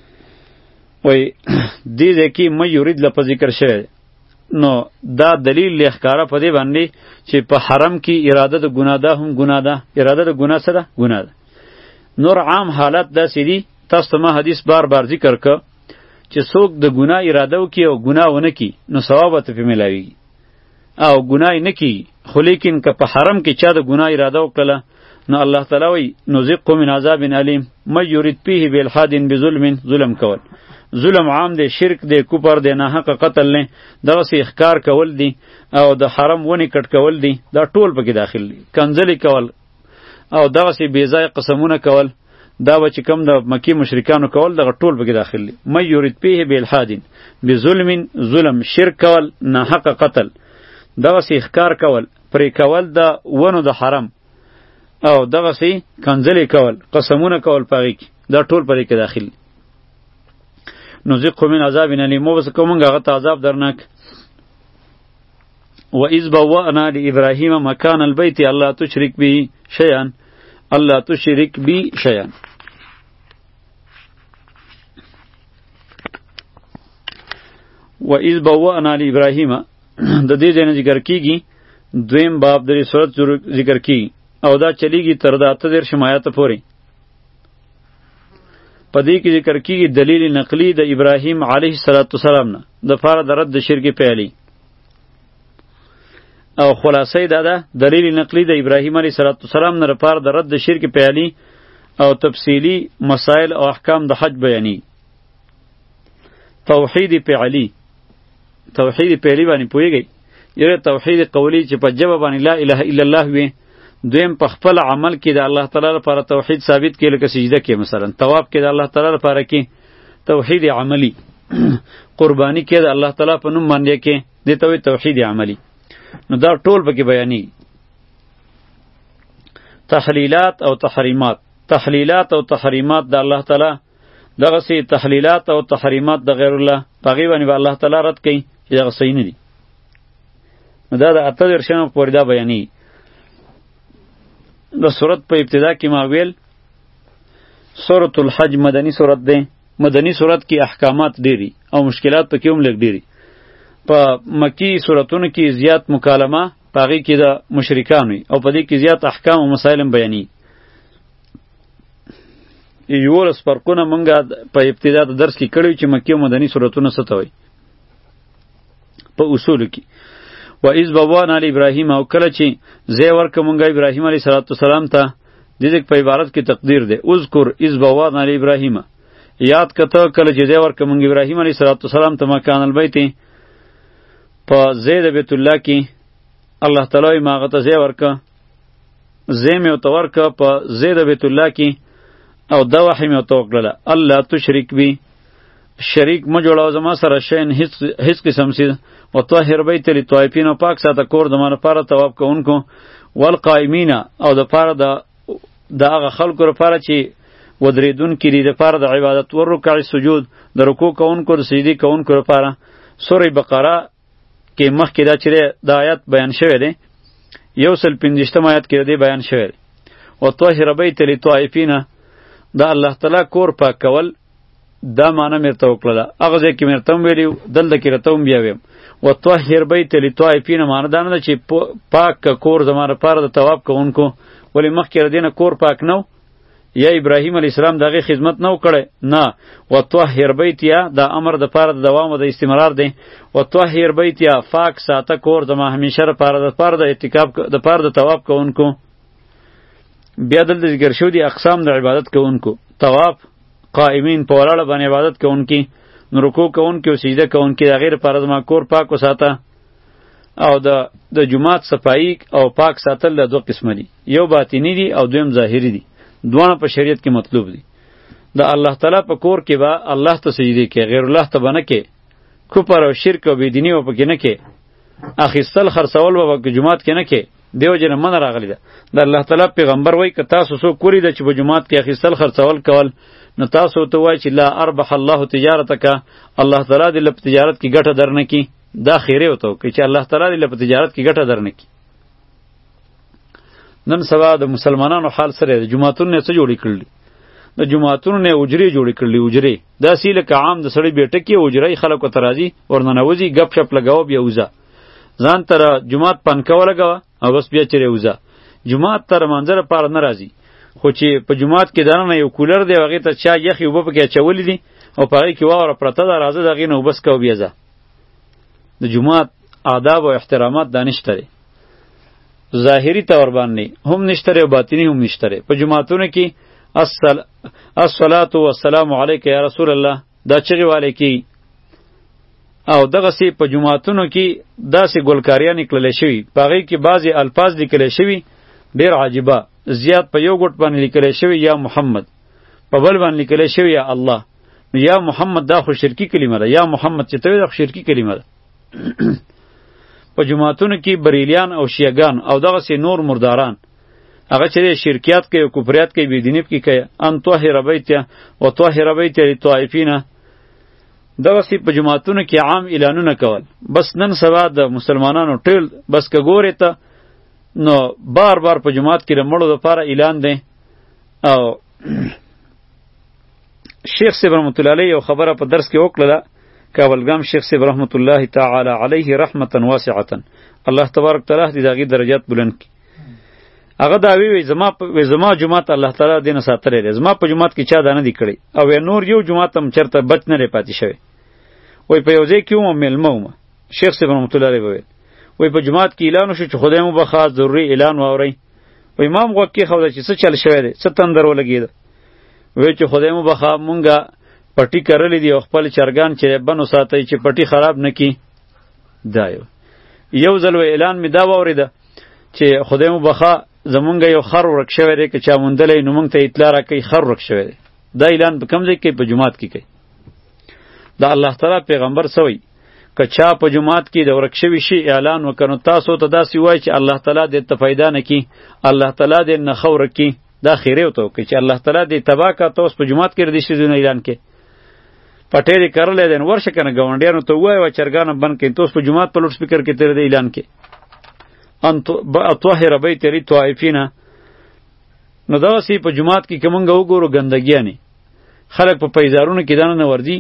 دي ځکه ما یرید لپاره ذکر شوی نو دا دلیل لخکاره په دې باندې چې په حرم کې اراده د ګناه ده هم ګناه ده اراده د ګناه سره ګناه ده نور عام حالت دا سیدی تاسو ما حدیث بار بار ذکر که چې څوک د ګناه اراده وکي او ګناه ونه کی نو ثواب ته ملاوي او ګناه نه کی خو لیکن که په حرم کې چا د ګناه اراده وکړه نو الله تعالی وی نذیقه من عذاب علیم ما یرید فیه بالحاد بظلم ظلم کول ظلم عام دی شرک دی کفر دی نه حق قتل نه دغه سی اخکار کول دی او د حرم ونی کټ کول دی دا ټول پکې داخل دی کنځلی کول او دغه سی بیزای قسمونه کول دا به چې کم د مکی مشرکانو کول دغه ټول پکې داخل دی مې یرید پیه بالحاد بظلم ظلم شرک کول نه حق قتل دغه سی اخکار کول پرې کول د ونو د حرم او دغه سی کنځلی کول قسمونه کول پغی دا ټول پرې کې داخل دی نذیقه من عذاب علیم مو بس کومنګه غته عذاب درناک و اذ بوأنا لابراهیم مکان البیت الله تشرک به شیئا الله تشرک بی شیئا و اذ بوأنا لابراهیم د دې ځای نه ذکر کیږي دویم باب د سورۃ ذکر کیږي او دا چلیږي تر د 8 آیات پورې په دې کې ذکر کیږي دلیل نقلی د ابراهیم علیه السلام نه د فار د رد شرک پیالي او خلاصې دا ده دلیل نقلی د ابراهیم علیه السلام نه لپاره د رد شرک پیالي او تفصیلی مسائل او احکام د حج بیانی توحید پیالي توحید پیالي باندې پوهیږي یره توحید قولی چې په جواب باندې لا اله الا الله وي دویم په خپل عمل کې د الله تعالی لپاره توحید ثابت کې لکه سجده کې مثلا طواف کې د الله تعالی لپاره کې توحید عملی قربانی کې د الله تعالی په نوم باندې کې د توحید عملی نو دا ټول پکې بیانی تحلیلات او تحریمات تحلیلات او تحریمات د الله تعالی دغه سي تحلیلات او تحریمات د غیر الله پغې باندې الله تعالی رد کوي چې دا صحیح نه دي نو دا د 8 پورې دا بیانی د سورت په ابتدا کې ما ویل سورۃ الحج مدنی سورت ده مدنی سورت کې احکامات ډیری او مشکلات پکې هم لږ ډېري. په مکی سورتونو کې زیات مکالمه په هغې کې د مشرکانو وي او په دې کې زیات احکام او مسایل هم بیاني. 11 فرقونه مونږه په ابتدا د درس کې کړي چې مکی او مدني سورتونه څه ته وایي په اصولو کې. و اذ بوانا لابراهیم، او کله چې ځای ورکړه مونږه ابراهیم علیه السلام ته، دې په عبارت کې تقدیر دی. اذکر اذ بوانا لابراهیم، یاد کته کله چې ځای ورکړه مونږ ابراهیم علیه السلام ته مکان البیت په زید بیت الله کې، الله تعالی ما هغه ته ځای ورکړه، ځای مې ورته ورکړه په زید بیت الله کې، او دا وحی مې ورته وکړله الله تشرک بی، شریک مه جوړوه زما سره شین هیڅ قسم څیز، وطهر بیت للطائفین، او پاک ساته کور زما لپاره طواف کوونکو، والقائمین، او د پاره د هغه خلکو لپاره چې ودرېدونکي دي، د پاره د عبادت، والرکع سجود، د رکوع کوونکو د سجدې کوونکو لپاره. سوره بقره کې مخکې دا چې د آیات بیان شوی دی، 150 آیات کې دی بیان شوی دی. وطهر بیت للطائفین، دا الله تعالی کور پاک کول، دا معنی مرته وکړه. هغه ځای کې مرته ویلی، دلته کې راته بیا ویم وطهر بیت للطائفین، معنی دا نه چې پاک کور زما لپاره د طواف کوونکو، ولی مخکې ردینه کور پاک نو، یا ابراهیم علیه السلام دغه خدمت نو کړي، نه وطهر بیت یا دا امر د پاره د دوام او د استمرار دی. وطهر بیت یا پاک ساته کور زما همیشه لپاره د پاره د اعتکاف د پاره د طواف کوونکو. بیا دلته ذکر شو دي اقسام د عبادت کوونکو، طواف، قائمین په ولاړه باندې عبادت کوونکي، رکوع کوونکي او سجده کوونکي، د غیر پر زما کور پاک وساته. او د جماعت صفایی او پاک ساتل د دوه قسم دي، یو باطینی دي او دویم ظاهری دي، دوه په شریعت کې مطلوب دي. د الله تعالی په کور کې به الله ته سجده کې، غیر الله ته بنه کې، کفر او شرک او بيدینی او پکې نه کې، اخیستل خرڅول به جماعت کې نه کې، دیو جن من راغلی ده. د الله تعالی پیغمبر وای ک تاسو سو کولی د چې په جماعت کې اخیستل خرڅول کول، نو تاسو ته وای چې لا اربح الله تجارتک، الله تعالی دې په تجارت کې ګټه درنه کی. دا خیره وته چې الله تعالی دې په تجارت کې ګټه درنه کی. نن سبا د مسلمانانو حال سره د جماعتونو څه جوړی کړل، د جماعتونو نه اجری جوړی کړل، اجری دا سیله که عام د سړی بیٹه کې اجری خلکو ترازی ورننوزی غپ شپ لگاو بیا وزا ځان تر جماعت پنکو لگاوه او بس بیا چره وزا جماعت تر منظر پار ناراضی. خو چې په جماعت کې دانه یو کولر دی هغه ته چا یخي وب پکې چولې دي او پاره کې واره پرته دا راځه دغه نو بس کو بیا ځه. د جماعت آداب او احترامات دانش لري، ظاهری طور باندې هم نشته او باطینی هم نشته. په جماعتونو کې الصلاة والسلام علیک یا رسول الله دا چغي والے کی، او دغه سی په جماعتونو کې داسې ګلکاریان نکلل شوی، پاغي کې بعضی الفاظ لیکل شوی ډیر عجیبه، زیات په یو ګټ باندې لیکل شوی یا محمد، په بل باندې لیکل شوی یا الله. یا محمد دا خو شرکی کلمه ده، یا محمد چې ته دا شرکی کلمه ده. په جماعتونو کې بریلیان او شیعگان او دغه سی نور مرداران هغه چې شرکیات کوي او کفریات کوي، بيدینیب کوي، ان طاهر بیت و طاهر بیت للطائفین، دغه سی په جماعتونو کې عام اعلانونه کول. بس نن سبا د مسلمانانو ټول بس کګورې ته نو بار بار په جماعت کې رمړو لپاره اعلان دی. او شیخ صاحب رحمت الله علیه یو خبره په درس کې وکړه، کابلګام شیخ صاحب رحمت الله تعالی علیه رحمتا واسعه، الله تبارک تعالی دې دغه درجات بلند کړي. هغه دا وی زما جماعت الله تعالی دینه ساتره دی، زما په جماعت کې چا دانه دی کړی، او نور یو جماعت هم چرته بچ نه لري پاتې شوی. وای په یو ځای کې و ملمه شیخ صاحب رحمت الله علیه وای په جماعت کې اعلان وشو چې خدای مو بخا ضروری اعلان واوري. وای امام وکي خو چې څه چل شوی دی، څه تندر ولګید، وای چې خدای مو بخا مونږه پټی کړلې دی، خپل چرګان چې بنو ساتي چې پټی خراب نکي. دا یو ځل اعلان می دا واورید چې خدای مو بخا زمونږ یو خر ورک شوی دی، که چا موندلی نو مونږ ته اطلاع راکړي خر ورک شوی دی. دا اعلان په کوم ځای کې؟ په جماعت کې کوي. دا الله تعالی پیغمبر سوی که چا په جماعت کې د ورک شوي شي اعلان وکړو، تاسو ته داسې وایي چې الله تعالی دې ته پیدا نه کړي، الله تعالی دې نه خو ورک کړي. دا خیره وته وکړي چې الله تعالی دې تباه کړه، تاسو په جماعت کې دې شیزونه اعلان کړي. پټې دې کړلې دین ورشه کنه ګاونډیانو ته وایي چرګان بند کړي، تاسو په جماعت په لوډ سپیکر کې تر دې اعلان کړي ان طاهر بیت للطائفین. نو دا سی په جماعت کې کومنګ وګورو ګندګیانی خلک په پیزارونو کې دانه نه وردی،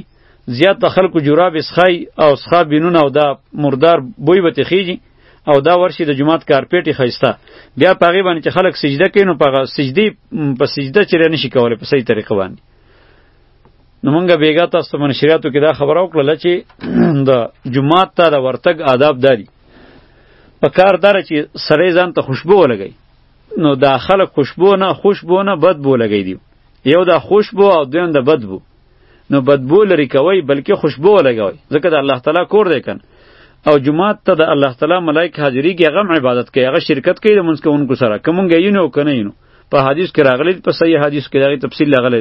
زیات د خلکو جراب اسخای او اسخا بینونه او دا مردار بوی به تخیږي او دا ورشي د جماعت کارپېټ خایسته بیا پاغي باندې چې خلک سجده کوي نو پاغه سجدي په سجده چیرې نشي کولای په صحیح طریقه باندې. نو مونږه بیګا تاسو باندې شریعتو کې دا خبره وکړه چې د جماعت ته د ورتګ آداب داري. په کار دار چې سړی ځان ته خوشبو ولګي نو دا خلک خوشبو نه بدبو لګي دی. یو دا خوشبو او دویم د بدبو. نو بدبو لري کوي بلکې خوشبو ولګوي ځکه د الله تعالی کور دی کنه. او جمعات ته د الله تعالی ملائک حاضریږي هغه عبادت کوي هغه شرکت کوي د منځ کوونکو سره کومګ یې نو کنه یې نو په حدیث کې راغلی په صحیح حدیث کې دغه تفصیل راغلی.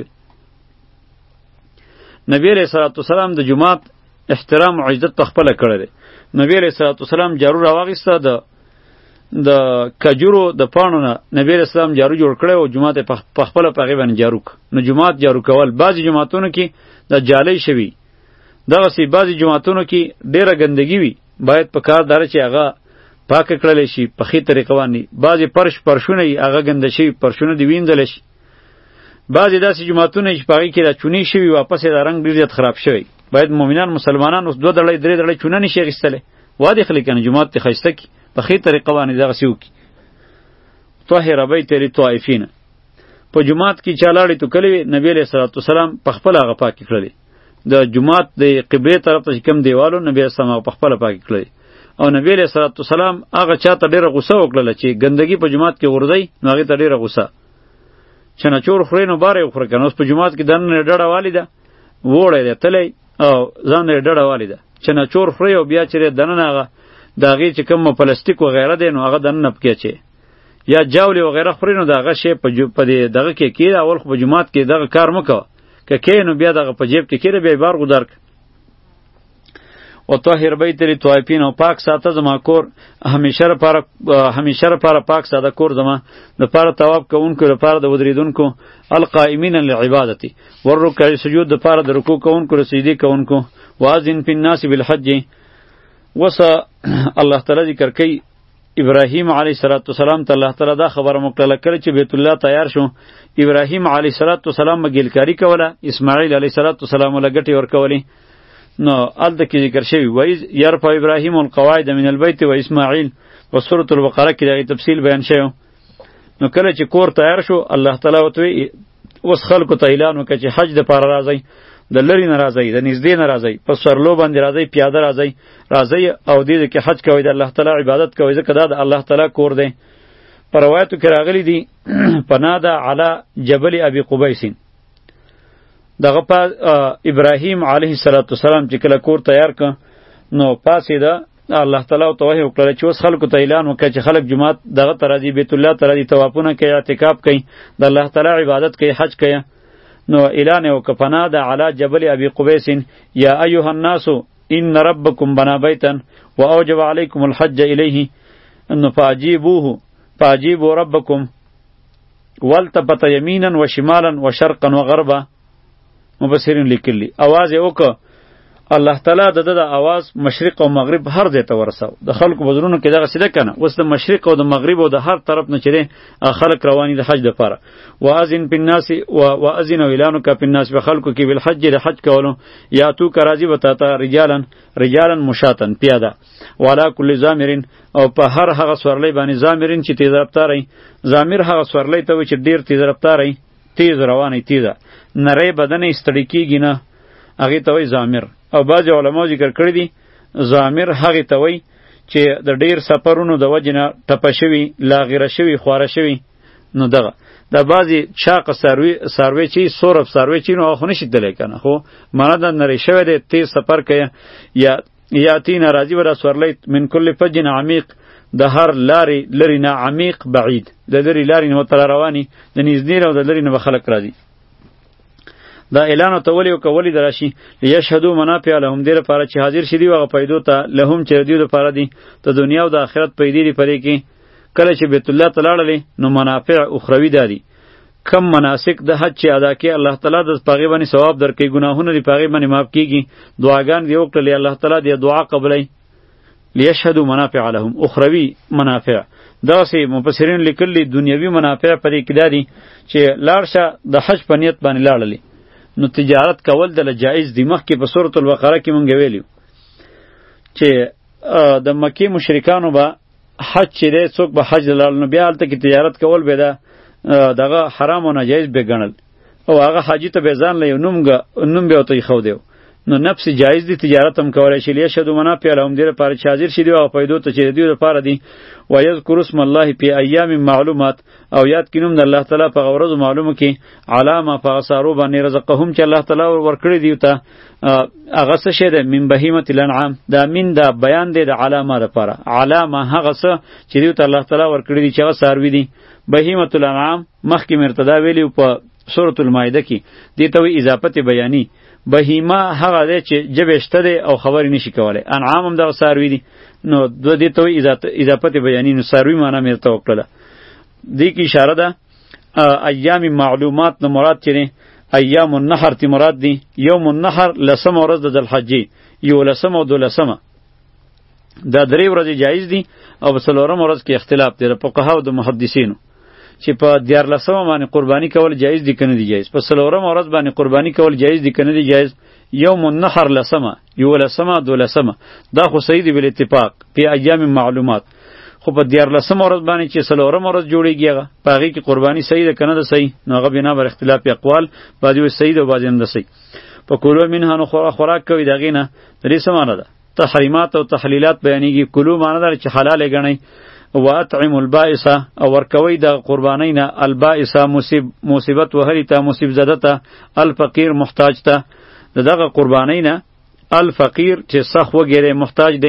نبی علیہ الصلوۃ والسلام د جمعات احترام او عزت په خپل کړی دی. نبی علیہ الصلوۃ والسلام جارو راوغسته د کجورو د پانو نه نبی علیہ السلام جارو جوړ کړی او جمعات په خپل پغې باندې جارو نو جمعات جارو کول بعضی جمعاتونو کې د جالۍ شوی دغه سی بعضی جمعاتونو کې ډیره ګندګي وي باید په کار دار چې هغه پاک کړل شي په خې طریقه باندې. بعضی پرشونه هغه ګنده شي پرشونه دی وینځل شي. بعضی داسې جمعاتونه چې پاغي کې را چونی شوی واپس د رنگ ډیر زیات خراب شوی باید مؤمنان مسلمانان اوس 2 دړې 3 دړې چونه نشي غستله واده خلک نه جمعات ته خسته کی په خې طریقه باندې دغه سیو کی طاهر بیت للطائفین په جمعات کې چالاړي تو کلی نبی علیہ الصلوۃ والسلام په خپل هغه پاک کړل د جمعات د قبله طرف ته کم دیوالو نبی اسلام په خپل پاک کړل او نبی علیہ الصلوۃ والسلام هغه چاته ډیره غوسه وکړه چې ګندګي په جمعات کې ورځي نو هغه ته ډیره غوسه چنه چور خوري نو باره خور کنه اوس په جمعات کې دنه ډډه والیده وړه ده تلې او ځان یې ډډه والیده چنه چور خوري او بیا چیرې دنه هغه داغه چې کوم پلاستیک و غیره ده نو هغه دنه پکې چي یا جاولی و غیره خوري نو دغه شی په دغه کې کېده اول خو په جمعات کې دغه کار مکو که نو بیا دغه په جیب کې کېده بیا بار غدار او طاهر بیت للطائفین او پاک ساته زما کور همیشه لپاره پاک ساده کور زما لپاره ثواب کوونکو لپاره د ودریدونکو القائمین للعبادت والرکع سجود لپاره د رکوع کوونکو سجدي کوونکو واذن فی الناس بالحج وس الله تعالی ذکر کوي ابراهیم علیه السلام ته الله تعالی دا خبره مکړه کړه چې بیت الله تیار شو ابراهیم علیه السلام مګیلکاری کوله اسماعیل علیه السلام ولګټي ورکولی نو الته کې ذکر شوی وایز یرفع ابراهیم القواعد من البیت و اسماعیل و سورۃ البقره کې دغه تفصیل بیان شوی نو کله چې کور تیار شو الله تعالی وتوی اوس خلکو ته اعلان وکړي چې حج د پاره راځي د لری نه راځي د نږدې نه راځي په سرلو باندې راځي پیاده راځي او دې کې حج کوي د الله تعالی عبادت کوي ځکه دا د الله تعالی کور دی. پر روایتو کې راغلی دی پناده علی جبل ابي قبیس دغه په ابراهیم علیه السلام چې کله کور تیار ک نو پاسې ده الله تعالی توهی وکړه چې اوس خلکو ته اعلان وکړي چې خلک جمعات دغه ترادی بیت الله ترادی توافونه کوي اعتکاف کوي د الله تعالی عبادت کوي حج کوي نو اعلان وکړه پناده علی جبل ابي قبیس یا ایها الناس ان ربکم بنا بیتا واوجب علیکم الحج الیه انه فاجیبوا ربکم والتفت یمینا وشمالا وشرقا وغربا مبصرین لیکلی आवाज یې وکړه الله تعالی د आवाज مشرق او مغرب هر ځای ته ورساو د خلکو بزرونو کې دغه سیده کنه اوس د مشرق او د مغرب او د هر طرف نه چره خلک رواني د حج لپاره واذن بالناس واذن اعلانک بالناس بخلکو کې بالحج د حج کولو یا تو کرازی وتا رجالن مشاتن پیاده والا کل زامرین او په هر هغه سورلی باندې زامرین چې تیز رفتاری زامر هغه سورلی ته چې ډیر تیز رفتاری تیز رواني تیزه نری بدن استړی کیږي نه هغه ته وای زامر او بعض علما ذکر کړی دي زامر هغه ته وای چې د ډیر سفرونو د وجنه ټپه شوی لاغره شوی خواره شوی نو دغه د بعضی چاق سروي چې سورب سروي چې نو خو نشي دلای کنه خو معنی د نری شوی د تیز سفر کوي یا تین راضی ورا سورلی من کل فجن عمیق د هر لری نه عمیق بعید د لری لاری نه تر رواني د نږدې او د لری نه خلک راځي دا اعلان ته ولی او کولی دراشي یشهدو منافع لهم دیر لپاره چې حاضر شدي وغه پیدو ته لهم چې دیو لپاره دي ته دنیا او د آخرت پیدې دی پرې کې کله چې بیت الله تعالی نو منافع اخروی دادي کم مناسک د حج چې ادا کې الله تعالی د پاغي باندې ثواب درکې ګناهونه دی پاغي باندې معاف کیږي دعاګان دی وکړي الله تعالی دی دعا قبلای لیشهدو منافع لهم اخروی منافع دا سه مفسرین لیکلي دنیوي منافع پرې کې دادي چې لارشه د حج په نیت باندې لاړلې نو تجارت کول دله جایز دی. مخکې په سورة البقره کې مونږ ویلیو چې د مکی مشرکانو به حج چې دی څوک به حج لاړ نو بیا هلته کې تجارت کول به دغه حرام او ناجایز به ګڼل او هغه حاجي ته به ځان له یو نوم به ورته ایښودی نو نفس جایز دی تجارت هم کولی شي لیشهدوا منافع لهم دې لپاره چې حاضر شي دوی هغه پیدو ته چې د دوی لپاره دي ویذکروا اسم الله فی ایام معلومات او یاد کړي نوم د الله تعالی په هغه ورځو معلومو کې علی ما په هغه څاروو باندې رزقهم چې الله تعالی ورکړي دوی ته هغه څه شی دی من بهیمة الانعام دا من دا بیان دی د علامه لپاره علامه هغه څه چې دوی ته الله تعالی ورکړي دي چې هغه څاروي دي بهیمة الانعام مخکې مرتدا ویلیو په سورة المائده کې دې ته وایي اضافت بیانی بهیمه هغه دی چې ژبې شته دی او خبرې نشي کولی انعام هم دغه څاروي دي نو دې ته وایي اضافت بیانی نو څاروي معنا مې ورته وکړله دې کې اشاره ده ایام معلومات نه مراد چې دی ایام النحر تی مراد دی یوم النحر لسمه ورځ د ذوالحجې یو لسمه او دولسمه دا درې ورځې جایز دي او په څلورمه ورځ کې اختلاف دی د فقهاو د محدثینو چې په 14 باندې قربانی کول جایز دي کنه دی جایز په څلورمه ورځ باندې قربانی کول جایز دي کنه دی جایز یوم النحر لسمه یو لسمه دولسمه دا خو صحیح دی بل اتفاق په ایام معلومات خو په 14 ورځ باندې چې څلورمه ورځ جوړیږي هغه په هغې کې قربانی صحیح ده کنه ده صحیح نو هغه بنا بر اختلاف اقوال بعضې وایي صحیح ده او بعضې هم ده صحیح په کلو منها نو خوراک کوي د هغې نه د دې څه معنی ده تحریمات او تحلیلات بیانیږي کلو معنی ده چې حلالې ګڼئ و اطعم البائسه او ورکوي د قربانی نه البائسه مصیبت وهلی ته مصیب زده ته الفقیر محتاج ته دغه قربانی نه الفقیر چې سخ وګیره محتاج دی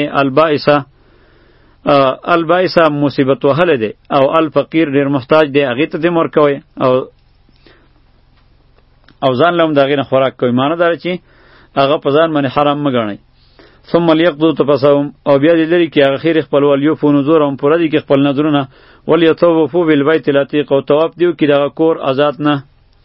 البائسه مصیبت وهله دی او الفقیر ډیر محتاج دی هغه ته دې ورکوي او ځان لوم دغه نه خوراک کوي معنی دا چې هغه په ځان باندې حرام مګنئ ثم لیقضوا تفثهم او بیا دې لري کې هغه خیر خپل ولیوفوا نذورهم پوره دي کې خپل نذرونه ولیطوفوا بالبیت العتیق او طواف دیو کې دغه کور آزاد نه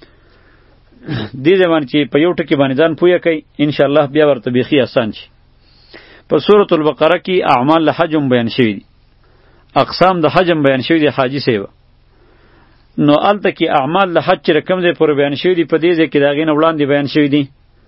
دې ځوان چې په یو ټکی باندې ځان پوهه کوي ان شاء الله بیا ورته بیخي آسان شي په سورۃ البقره کې اعمال الحج بیان شوی دي اقسام د حج بیان شوی دي حاجی سیو نو الته کې اعمال الحج چې رقم دې پر بیان شوی دي په دې ځکه دا غین وړاندې بیان شوی دي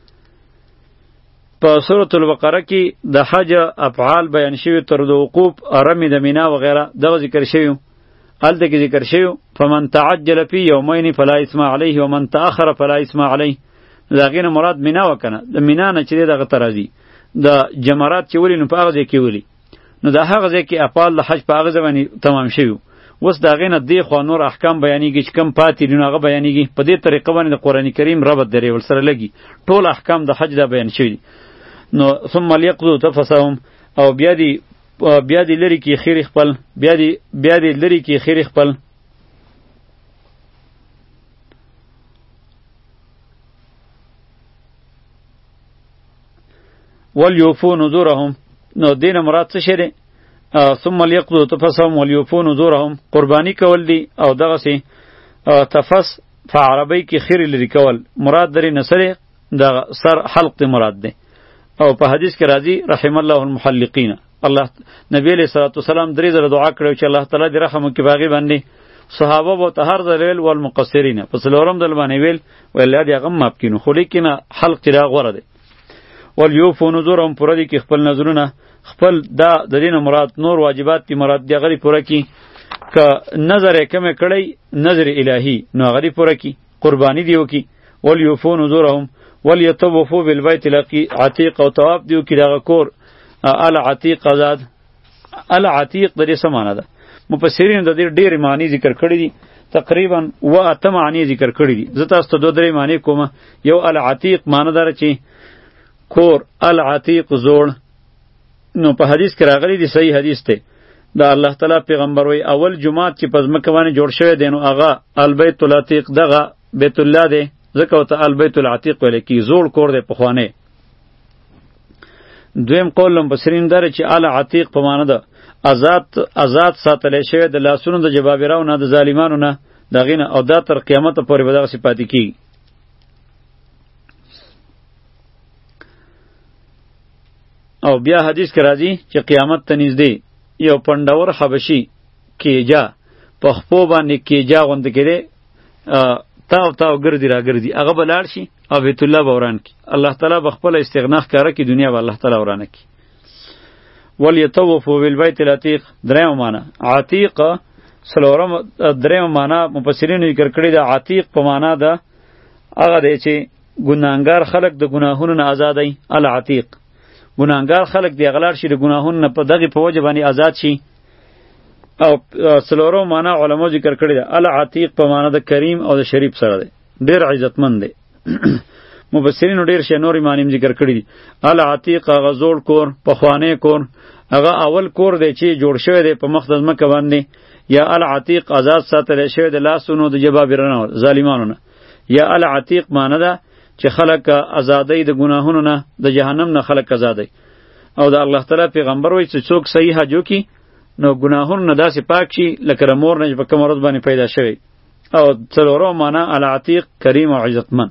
په سورۃ البقره کې د حج افعال بیان شوی تر د وقوف رمی د مینا و غیره دغه ذکر شوی الته کې ذکر شوی فمن تعجل فی یومین فلا اثم علیه ومن تاخر فلا اثم علیه دا غین مراد مینا وکنه د مینا نه چې دغه ترازی د جمرات چې ولې نو په هغه ځای کې ولي نو د هغه ځای کې افعال د حج په هغه ځای باندې تمام شوی اوس دا غینه دی خو نور احکام بیانېږي چې کم پاتې دي نو هغه بیانېږي په دې طریقه باندې د قرآن کریم ربط درې ورسره لګي ټول احکام د حج دا بیان شوي نو ثم لیقضوا تفثهم او بیا دی لري کې خیر خپل بیا دی لري کې خیر خپل ولیوفوا نذورهم نو دین مراد څه شری ثم لیقضوا تفثهم ولیوفوا نذورهم قربانی کول دی او دغه سي تفث په عربی کې خیر لري کول مراد درې نسره د سر حلق مراد دی او په حدیث کې راځي رحم الله المحلقین الله نبی علیہ الصلوۃ والسلام درې زره دعا کړو چې الله تعالی دې رحم وکړي باغی باندې صحابه بو طهر ذلیل والمقصرین پس لورم دل باندې ویل ولې دې غم ماپ کینو خو لیکنه حلق تیرا غوړه دی ولیوفوا نذورهم پوره دي کې خپل نظرونه خپل دا د دین مراد نور واجبات دي مراد دی غری پوره کی ک نظر کمه کړی نظر الهی نو غری پوره کی قربانی دیو کی ولیوفوا نذورهم ولیطوفوا بالبیت العتیق او طواف دیو کی دغه کور العتیق آزاد العتیق د دې سمانه ده مفسرین د دې ډېر معنی ذکر کړی دي تقریبا و اته معنی ذکر کړی دي زه تاسو ته دوه درې معنی کوم یو العتیق معنی دار چې کور العتیق زوړ نو په حدیث کې راغلی دی صحیح حدیث ته دا الله تعالی پیغمبر وی اول جمعات چې پس مکه باندې جوړ شوی دی نو هغه البیت العتیق دغه بیت الله دی ځکه ته البیت العتیق ویل کی زوړ کور دی په خوانه دویم قول مبصرین دره چې العتیق په معنی ده آزاد ساتل شوی د لاسونو د جبابراو نه د ظالمانو نه دغه نه او دا تر قیامت پورې به دغه صفات کی او بیا حدیث کې راځي چې قیامت ته نږدې یو پندور حبشي کېجا په خپو باندې کېجا غوند کړي تاو ګرځي را ګرځي هغه به لاړ شي او بیت الله به وران کی. الله تعالی به خپل استغنا ښکاره کی، دنیا به الله تعالی ورانه کی. ولیطوفوا بالبیت العتیق دریم معنا عتیق سلورم دریم معنا مفسرین ذکر کړی دا عتیق په معنا ده هغه دی چې ګناهګار خلق د ګناهونو نه آزادای. العتیق ګناهګار خلق دی غلار شي د ګناهونو نه په دغه په وجه باندې آزاد شي. او سلورم معنا علماء ذکر کړی ده العتیق په معنا د کریم او د شریف سره دی، ډیر عزتمند دی. مفسرینو ډیر شی نور معنی ذکر کړی دي. العتیق هغه زوړ کور، پخوانی کور، هغه اول کور دی چې جوړ شوی دی په مخ د ځمکه باندې. یا العتیق آزاد ساتلی شوی د لاسونو د جبابرانو ظالمانو نه. یا العتیق معنی ده چې خلق آزادی د ګناهونو نه، د جهنم نه خلق آزادی. او د الله تعالی پیغمبر وایي چې څوک صحیح حج وکړي نو ګناهونو نه داسې پاک شي لکه د مور نه چې په کومه ورځ باندې پیدا شوی. او څلورم معنا العتیق کریم او عزتمند.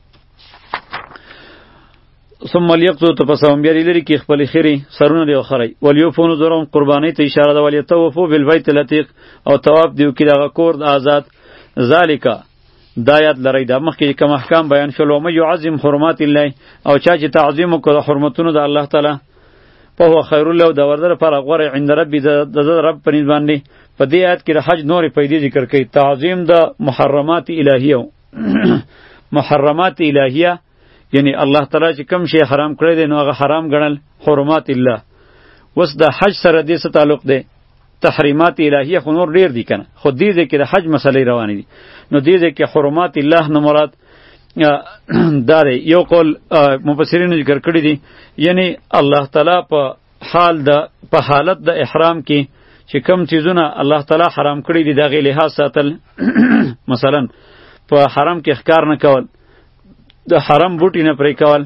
ثم لیقتو تپسهم بیا لري کې خپل خیری سرونه دی وخری. ولیوفون ذرهم قربانی ته اشاره ده. ولیطوفوا بالبیت العتیق او طواف دیو کې دغه کور د آزاد. ذالک دا یاد لرئ دا مخکې کوم احکام بیان شول. و من یعظم حرمات الله او چا چې تعظیم وکړه حرمتونو د الله تعالی په هو خیر له د ورده لپاره غوره عند ربی د رب په نسبت باندې. په دې آیت کې د حج نورې پیدې ذکر کړي. تعظیم د محرمات الهیه محرمات الهیه یعنی الله تعالی چې کوم شی حرام کړی دی نو هغه حرام ګڼل حرمات الله. وس د حج سره دې څه تعلق دی؟ تحریمات الهیه خو نور ډیر دي کنه، خو دې کې د حج مسلې روانې دي. نو دې کې حرمات الله نه مراد دا دی. یو قول مفسرینو ذکر کړی دي یعنی الله تعالی په حالت د احرام کې چې کم چیزونه الله تعالی حرام کړی دي دغه لحاظ ساتل. مثلا په حرم کې ښکار نه کول، د حرم بوټي نه پرې کول،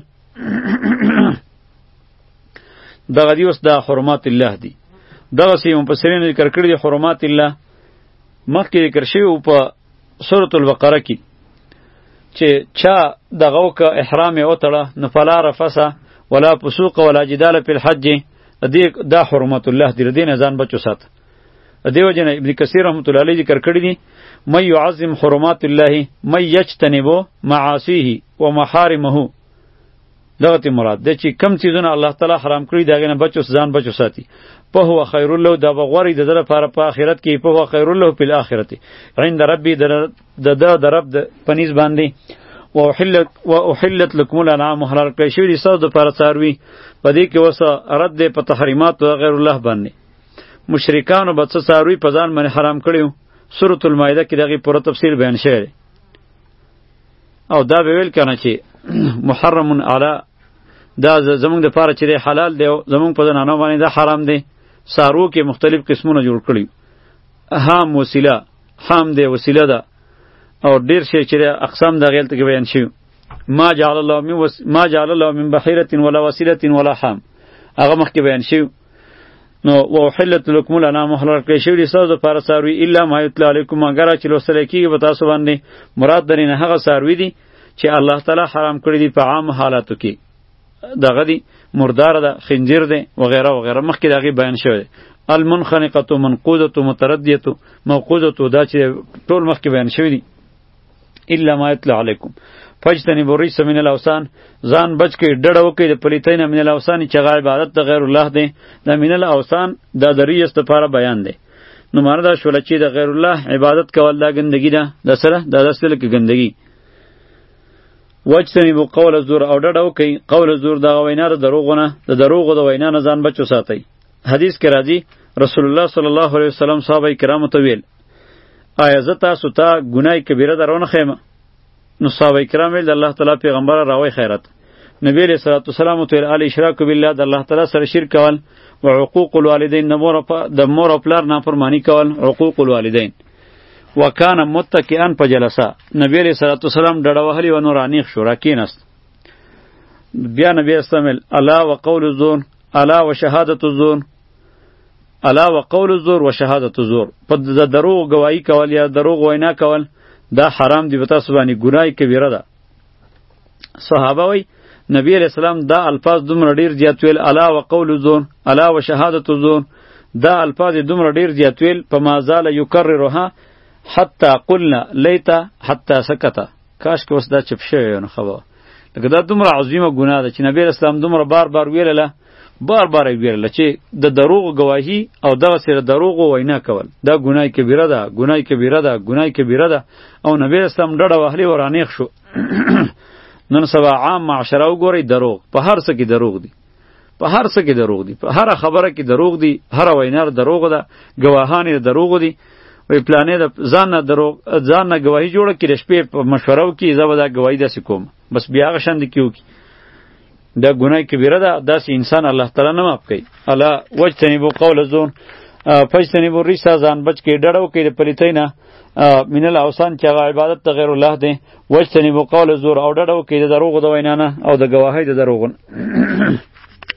دغه دی اوس د حرمات الله دي. دغه سی مفسرین ذکر کړی دي حرمات الله مخکې ذکر شوی په سورۃ البقره کې چې چا دغه وک احرام یې وتړه نو فلا رفث ولا فسوق ولا جدال فی الحج. دا حرمات الله دی، دین ځان بچو سات. دیو جن ابن کثیر رحمۃ اللہ علیہ ذکر کړی دي من يعظم حرمات الله من يجتنب معاصیه ومحارمه. دغه تی مراد د چې کم چیزونه الله تعالی حرام کړی دغه نه بچو ځان بچو ساتي. په هو خیر له د بغوري د لپاره په آخرت کې په هو خیر له په آخرت عند ربي د رب د پنيز باندې. واحلت لكم الانعام حلال کړی شوی دي ساز د لپاره څاروي. په دې کې وسه رد ده په تحریمات او غیر الله باندې. مشرکانو به څه څاروي په ځان باندې حرام کړیو. سورۃ المائده کې دغه پوره تفصیل بیان شوی دی. او دا به ویل کنه چې محرم علی دا زمونږ د پاره چې حلال دی او زمونږ په ځانانو باندې دا حرام دی. سارو کې مختلف قسمونه جوړ کړي. هام وسیله، هام دی وسیله ده او ډیر شی چې اقسام د غیلت کې بیان شوی. ما جعل الله من بحیرة ولا وسیلة ولا حام هغه مخکې بیان شوی. نو وحلت لكم الانعام حلال کړی شوی دي ستاسو دپاره څاروي الا ما یتلی علیکم مګر چې لوستلی کېږي به تاسو باندې. مراد درې نه هغه څاروي دي چې الله تعالی حرام کړي دي په عام حالاتو کې. دغه دی مردار ده، خنزیر ده وغیره وغیره مخکې د هغې بیان شوی دی. المنخنقة منقوذة متردیة موقوذة دا چې ټول مخکې بیان شوی دي. الا ما یتلی علیکم فاجتنبوا الرجس من الاوثان ځان بچ کړئ ډډه وکړئ د پلیتۍ نه من الاوثان چې هغه عبادت د غیر الله دی. د من الاوثان دا د ریس دپاره بیان دی. نو معنی دا شوله چې د غیر الله عبادت کول دا ګندګي ده. د سره دا داسې لکه ګندګي. واجتنبوا قول الزور او ډډه وکئ قول الزور دغه وینا د دروغو نه، د دروغو د وینا نه ځان بچ وساتئ. حدیث کې راځي رسول الله صلی الله علیه وسلم صحابه کرامو ته ویل آیا زه تاسو ته ګناه کبیره درونه خیمه؟ نو صحابه کرام ویل د الله تعالی پیغمبر راوی خیرت. نبی علیہ الصلوۃ والسلام ته الاشراک بالله د الله تعالی سره شرک کول او حقوق الوالدین د مور او پلار نافرمانی کول حقوق الوالدین. وکانه متکئا فجلسا نبی علیہ الصلوۃ والسلام ډډه وهلی و نور انیخ شو راکینست. بیا نبی استعمل الا وقول الزور الا وشهادت الزور الا وقول الزور وشهادت الزور. په دروغ گواہی کول یا دروغ وینا کول دا حرام دی. بتا سبانی ګناه کبیره ده. صحابه وی نبی علیہ السلام دا الفاظ دومره ډیر زیات ویل الا وقول الزور الا وشهادت الزور. دا الفاظ دومره ډیر زیات ویل په ما زال یکررها حتی قلنا لیتا حتی سکتا. کاش که اوس دا چپ شوی نو خبر لکه دا دومره عظیمه ګناه ده چې نبی اسلام دومره بار بار ویلله، بار بار یې ویلله چې د دروغ گواهی او دغه سره دروغ وینا کول دا ګناه کبیره ده، ګناه کبیره ده، ګناه کبیره ده. او نبی اسلام ډډه وهلی ورانیخ شو. نن سبا عام معاشره وګورئ، دروغ په هر څه کې دروغ دي، په هر څه کې دروغ دي، په هر خبره کې دروغ دي، هر وینا دروغ ده، گواهان دروغ دي. وی پلانې د ځان نه دروغ، ځان نه گواهی جوړه کړي، شپې په مشوره وکړي زه به دا گواهی داسې کوم، بس بیا هغه شان دي کیو کی. دا ګناه کبیره ده، داسې انسان الله تعالی نه معاف کوي. الله وجتنبوا قول الزور فاجتنبوا الرجس، ځان بچ کې ډډه وکړي د پلیتۍ نه، من الاوثان چې هغه عبادت ته غیر الله دی. وجتنبوا قول الزور، او ډډه وکړي د دروغو د وینا نه او د گواهی د دروغو نه.